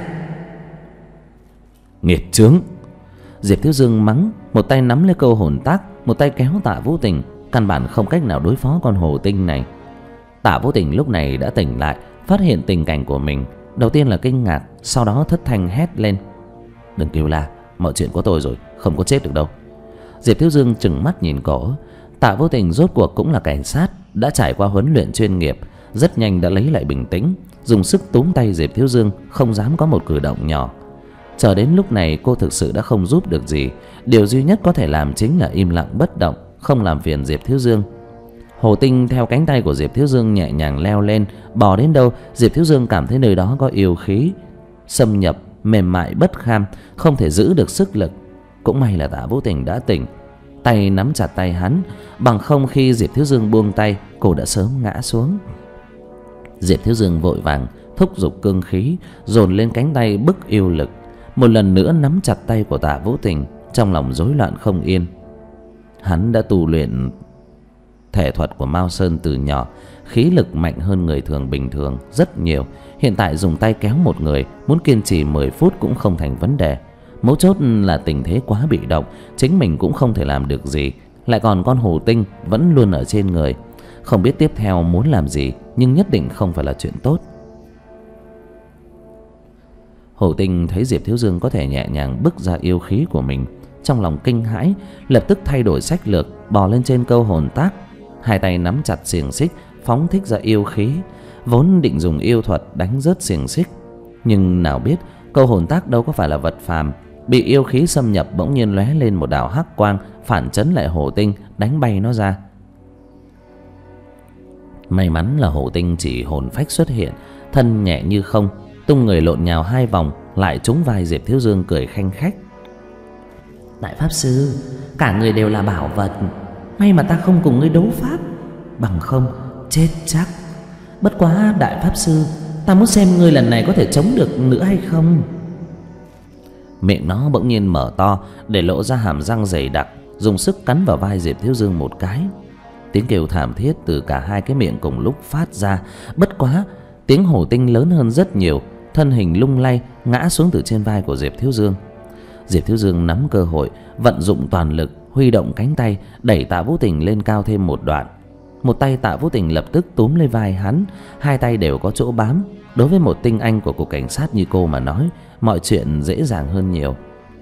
Nghiệt chướng! Diệp Thiếu Dương mắng, một tay nắm lấy câu hồn tác, một tay kéo Tạ Vũ Tình, căn bản không cách nào đối phó con Hồ Tinh này. Tạ Vũ Tình lúc này đã tỉnh lại, phát hiện tình cảnh của mình, đầu tiên là kinh ngạc, sau đó thất thanh hét lên. Đừng kêu la, mọi chuyện có tôi rồi, không có chết được đâu. Diệp Thiếu Dương trừng mắt nhìn cổ. Tạ Vũ Tình rốt cuộc cũng là cảnh sát, đã trải qua huấn luyện chuyên nghiệp, rất nhanh đã lấy lại bình tĩnh, dùng sức túm tay Diệp Thiếu Dương, không dám có một cử động nhỏ. Chờ đến lúc này cô thực sự đã không giúp được gì, điều duy nhất có thể làm chính là im lặng bất động, không làm phiền Diệp Thiếu Dương. Hồ Tinh theo cánh tay của Diệp Thiếu Dương nhẹ nhàng leo lên, bò đến đâu Diệp Thiếu Dương cảm thấy nơi đó có yêu khí xâm nhập, mềm mại bất kham, không thể giữ được sức lực. Cũng may là Tạ Vũ Tình đã tỉnh, tay nắm chặt tay hắn, bằng không khi Diệp Thiếu Dương buông tay, cô đã sớm ngã xuống. Diệp Thiếu Dương vội vàng thúc giục cương khí, dồn lên cánh tay bức yêu lực, một lần nữa nắm chặt tay của Tạ Vũ Tình, trong lòng rối loạn không yên. Hắn đã tu luyện thể thuật của Mao Sơn từ nhỏ, khí lực mạnh hơn người thường bình thường rất nhiều. Hiện tại dùng tay kéo một người, muốn kiên trì mười phút cũng không thành vấn đề. Mấu chốt là tình thế quá bị động, chính mình cũng không thể làm được gì, lại còn con Hồ Tinh vẫn luôn ở trên người. Không biết tiếp theo muốn làm gì, nhưng nhất định không phải là chuyện tốt. Hồ Tinh thấy Diệp Thiếu Dương có thể nhẹ nhàng bức ra yêu khí của mình, trong lòng kinh hãi, lập tức thay đổi sách lược, bò lên trên câu hồn tác, hai tay nắm chặt xiềng xích, phóng thích ra yêu khí, vốn định dùng yêu thuật đánh rớt xiềng xích. Nhưng nào biết câu hồn tác đâu có phải là vật phàm, bị yêu khí xâm nhập, bỗng nhiên lóe lên một đạo hắc quang, phản chấn lại Hồ Tinh, đánh bay nó ra. May mắn là Hồ Tinh chỉ hồn phách xuất hiện, thân nhẹ như không, tung người lộn nhào hai vòng, lại trúng vai Diệp Thiếu Dương cười khanh khách. Đại pháp sư, cả người đều là bảo vật, may mà ta không cùng ngươi đấu pháp, bằng không chết chắc. Bất quá đại pháp sư, ta muốn xem ngươi lần này có thể chống được nữa hay không. Miệng nó bỗng nhiên mở to, để lộ ra hàm răng dày đặc, dùng sức cắn vào vai Diệp Thiếu Dương một cái. Tiếng kêu thảm thiết từ cả hai cái miệng cùng lúc phát ra. Bất quá tiếng Hồ Tinh lớn hơn rất nhiều, thân hình lung lay ngã xuống từ trên vai của Diệp Thiếu Dương. Diệp Thiếu Dương nắm cơ hội, vận dụng toàn lực, huy động cánh tay đẩy Tạ Vũ Tình lên cao thêm một đoạn. Một tay Tạ Vũ Tình lập tức túm lấy vai hắn, hai tay đều có chỗ bám. Đối với một tinh anh của cục cảnh sát như cô mà nói, mọi chuyện dễ dàng hơn nhiều.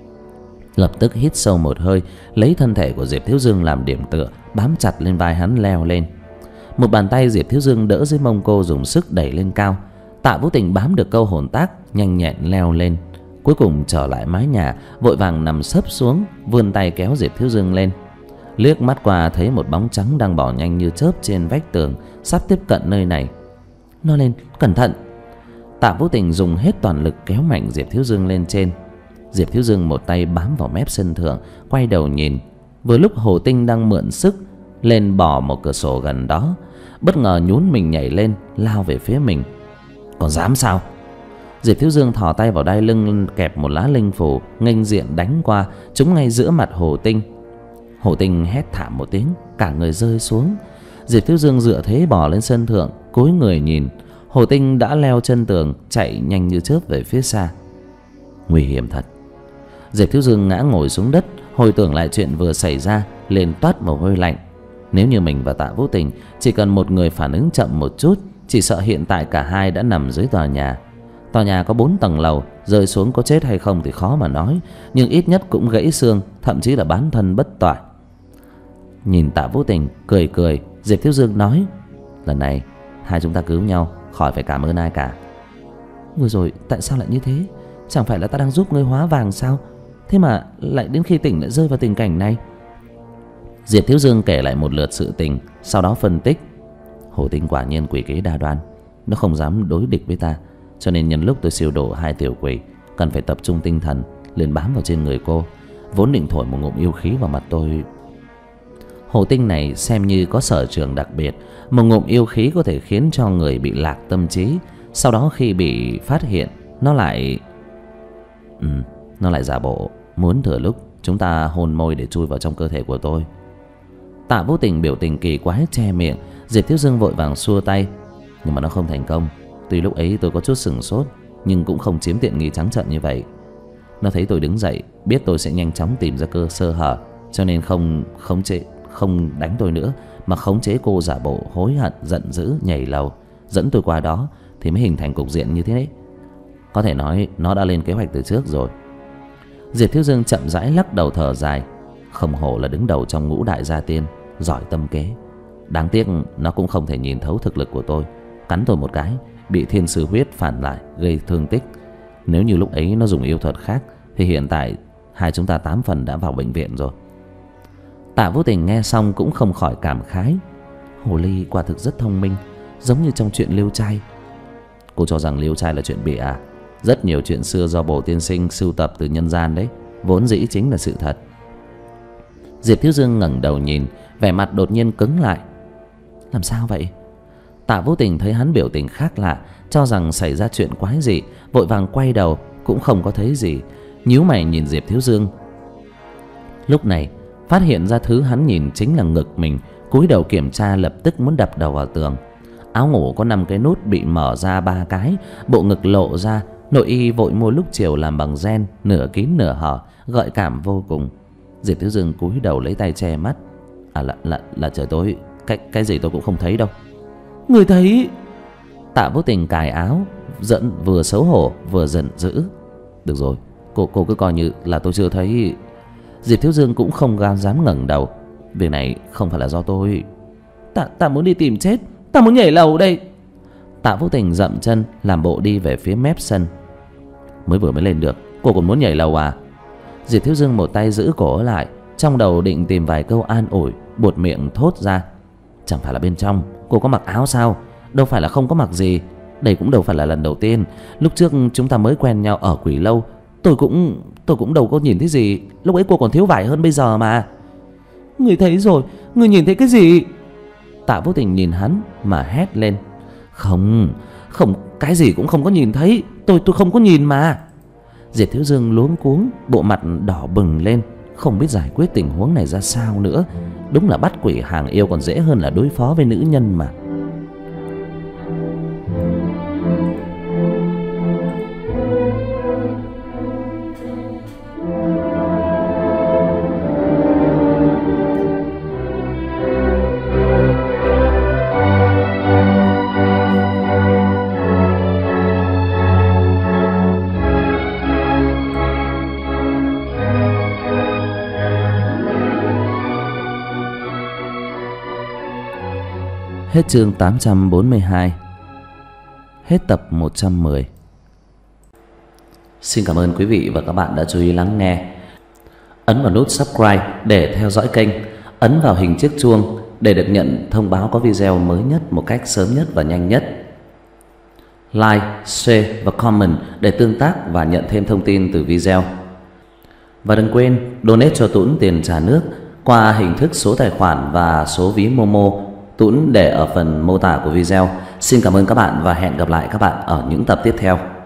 Lập tức hít sâu một hơi, lấy thân thể của Diệp Thiếu Dương làm điểm tựa, bám chặt lên vai hắn leo lên. Một bàn tay Diệp Thiếu Dương đỡ dưới mông cô, dùng sức đẩy lên cao. Tạ Vũ Tình bám được câu hồn tác, nhanh nhẹn leo lên. Cuối cùng trở lại mái nhà, vội vàng nằm sấp xuống, vươn tay kéo Diệp Thiếu Dương lên. Liếc mắt qua thấy một bóng trắng đang bỏ nhanh như chớp trên vách tường, sắp tiếp cận nơi này. Nó lên, cẩn thận. Tạ Vũ Tình dùng hết toàn lực kéo mạnh Diệp Thiếu Dương lên trên. Diệp Thiếu Dương một tay bám vào mép sân thượng, quay đầu nhìn. Vừa lúc Hồ Tinh đang mượn sức lên bỏ một cửa sổ gần đó, bất ngờ nhún mình nhảy lên, lao về phía mình. Còn dám sao? Diệp Thiếu Dương thò tay vào đai lưng, kẹp một lá linh phù, nghênh diện đánh qua, trúng ngay giữa mặt Hồ Tinh. Hồ Tinh hét thảm một tiếng, cả người rơi xuống. Diệp Thiếu Dương dựa thế bò lên sân thượng, cúi người nhìn. Hồ Tinh đã leo chân tường, chạy nhanh như chớp về phía xa. Nguy hiểm thật. Diệp Thiếu Dương ngã ngồi xuống đất, hồi tưởng lại chuyện vừa xảy ra, lên toát mồ hôi lạnh. Nếu như mình và Tạ Vũ Tình chỉ cần một người phản ứng chậm một chút, chỉ sợ hiện tại cả hai đã nằm dưới tòa nhà. Tòa nhà có bốn tầng lầu, rơi xuống có chết hay không thì khó mà nói, nhưng ít nhất cũng gãy xương, thậm chí là bán thân bất toại. Nhìn Tạ Vũ Tình cười cười, Diệp Thiếu Dương nói: lần này hai chúng ta cứu nhau, khỏi phải cảm ơn ai cả. Vừa rồi tại sao lại như thế? Chẳng phải là ta đang giúp ngươi hóa vàng sao? Thế mà lại đến khi tỉnh lại rơi vào tình cảnh này. Diệp Thiếu Dương kể lại một lượt sự tình, sau đó phân tích: Hồ Tinh quả nhiên quỷ kế đa đoan, nó không dám đối địch với ta, cho nên nhân lúc tôi siêu độ hai tiểu quỷ, cần phải tập trung tinh thần lên bám vào trên người cô. Vốn định thổi một ngụm yêu khí vào mặt tôi. Hồ Tinh này xem như có sở trường đặc biệt, một ngụm yêu khí có thể khiến cho người bị lạc tâm trí. Sau đó khi bị phát hiện, nó lại ừ, nó lại giả bộ muốn thừa lúc chúng ta hôn môi để chui vào trong cơ thể của tôi. Tạ Vũ Tình biểu tình kỳ quái che miệng. Diệp Thiếu Dương vội vàng xua tay: nhưng mà nó không thành công. Tuy lúc ấy tôi có chút sửng sốt, nhưng cũng không chiếm tiện nghi trắng trợn như vậy. Nó thấy tôi đứng dậy, biết tôi sẽ nhanh chóng tìm ra cơ sơ hở, cho nên không khống chế, không đánh tôi nữa, mà khống chế cô giả bộ hối hận giận dữ nhảy lầu, dẫn tôi qua đó, thì mới hình thành cục diện như thế đấy. Có thể nói nó đã lên kế hoạch từ trước rồi. Diệp Thiếu Dương chậm rãi lắc đầu thở dài. Không hổ là đứng đầu trong ngũ đại gia tiên, giỏi tâm kế. Đáng tiếc nó cũng không thể nhìn thấu thực lực của tôi, cắn tôi một cái, bị thiên sư huyết phản lại gây thương tích. Nếu như lúc ấy nó dùng yêu thuật khác thì hiện tại hai chúng ta tám phần đã vào bệnh viện rồi. Tạ Vũ Tình nghe xong cũng không khỏi cảm khái. Hồ ly quả thực rất thông minh, giống như trong chuyện Liêu Trai. Cô cho rằng Liêu Trai là chuyện bịa à? Rất nhiều chuyện xưa do Bồ tiên sinh sưu tập từ nhân gian đấy, vốn dĩ chính là sự thật. Diệp Thiếu Dương ngẩng đầu nhìn, vẻ mặt đột nhiên cứng lại. Làm sao vậy? Tạ Vũ Tình thấy hắn biểu tình khác lạ, cho rằng xảy ra chuyện quái gì, vội vàng quay đầu, cũng không có thấy gì, nhíu mày nhìn Diệp Thiếu Dương. Lúc này phát hiện ra thứ hắn nhìn chính là ngực mình, cúi đầu kiểm tra, lập tức muốn đập đầu vào tường. Áo ngủ có năm cái nút bị mở ra ba cái, bộ ngực lộ ra, nội y vội mua lúc chiều làm bằng ren, nửa kín nửa hở, gợi cảm vô cùng. Diệp Thiếu Dương cúi đầu lấy tay che mắt. À là là là trời tối, cái cái gì tôi cũng không thấy đâu. Người thấy? Tạ Vũ Tình cài áo, giận vừa xấu hổ vừa giận dữ. Được rồi, cô cô cứ coi như là tôi chưa thấy. Diệp Thiếu Dương cũng không gan dám ngẩng đầu. Việc này không phải là do tôi. Ta ta muốn đi tìm chết, ta muốn nhảy lầu đây. Tạ Vũ Tình dậm chân làm bộ đi về phía mép sân. Mới vừa mới lên được, cô còn muốn nhảy lầu à? Diệp Thiếu Dương một tay giữ cổ lại, trong đầu định tìm vài câu an ủi, buột miệng thốt ra. Chẳng phải là bên trong cô có mặc áo sao? Đâu phải là không có mặc gì. Đây cũng đâu phải là lần đầu tiên. Lúc trước chúng ta mới quen nhau ở Quỷ Lâu, Tôi cũng tôi cũng đâu có nhìn thấy gì. Lúc ấy cô còn thiếu vải hơn bây giờ mà. Người thấy rồi, người nhìn thấy cái gì? Tạ Vũ Tình nhìn hắn mà hét lên. Không, không, cái gì cũng không có nhìn thấy. Tôi tôi không có nhìn mà. Diệp Thiếu Dương luống cuống, bộ mặt đỏ bừng lên, không biết giải quyết tình huống này ra sao nữa. Đúng là bắt quỷ hàng yêu còn dễ hơn là đối phó với nữ nhân mà. Hết chương tám trăm bốn mươi hai. Hết tập một trăm mười. Xin cảm ơn quý vị và các bạn đã chú ý lắng nghe. Ấn vào nút subscribe để theo dõi kênh. Ấn vào hình chiếc chuông để được nhận thông báo có video mới nhất một cách sớm nhất và nhanh nhất. Like, share và comment để tương tác và nhận thêm thông tin từ video. Và đừng quên donate cho Tuấn tiền trả nước qua hình thức số tài khoản và số ví Momo Tuấn để ở phần mô tả của video. Xin cảm ơn các bạn và hẹn gặp lại các bạn ở những tập tiếp theo.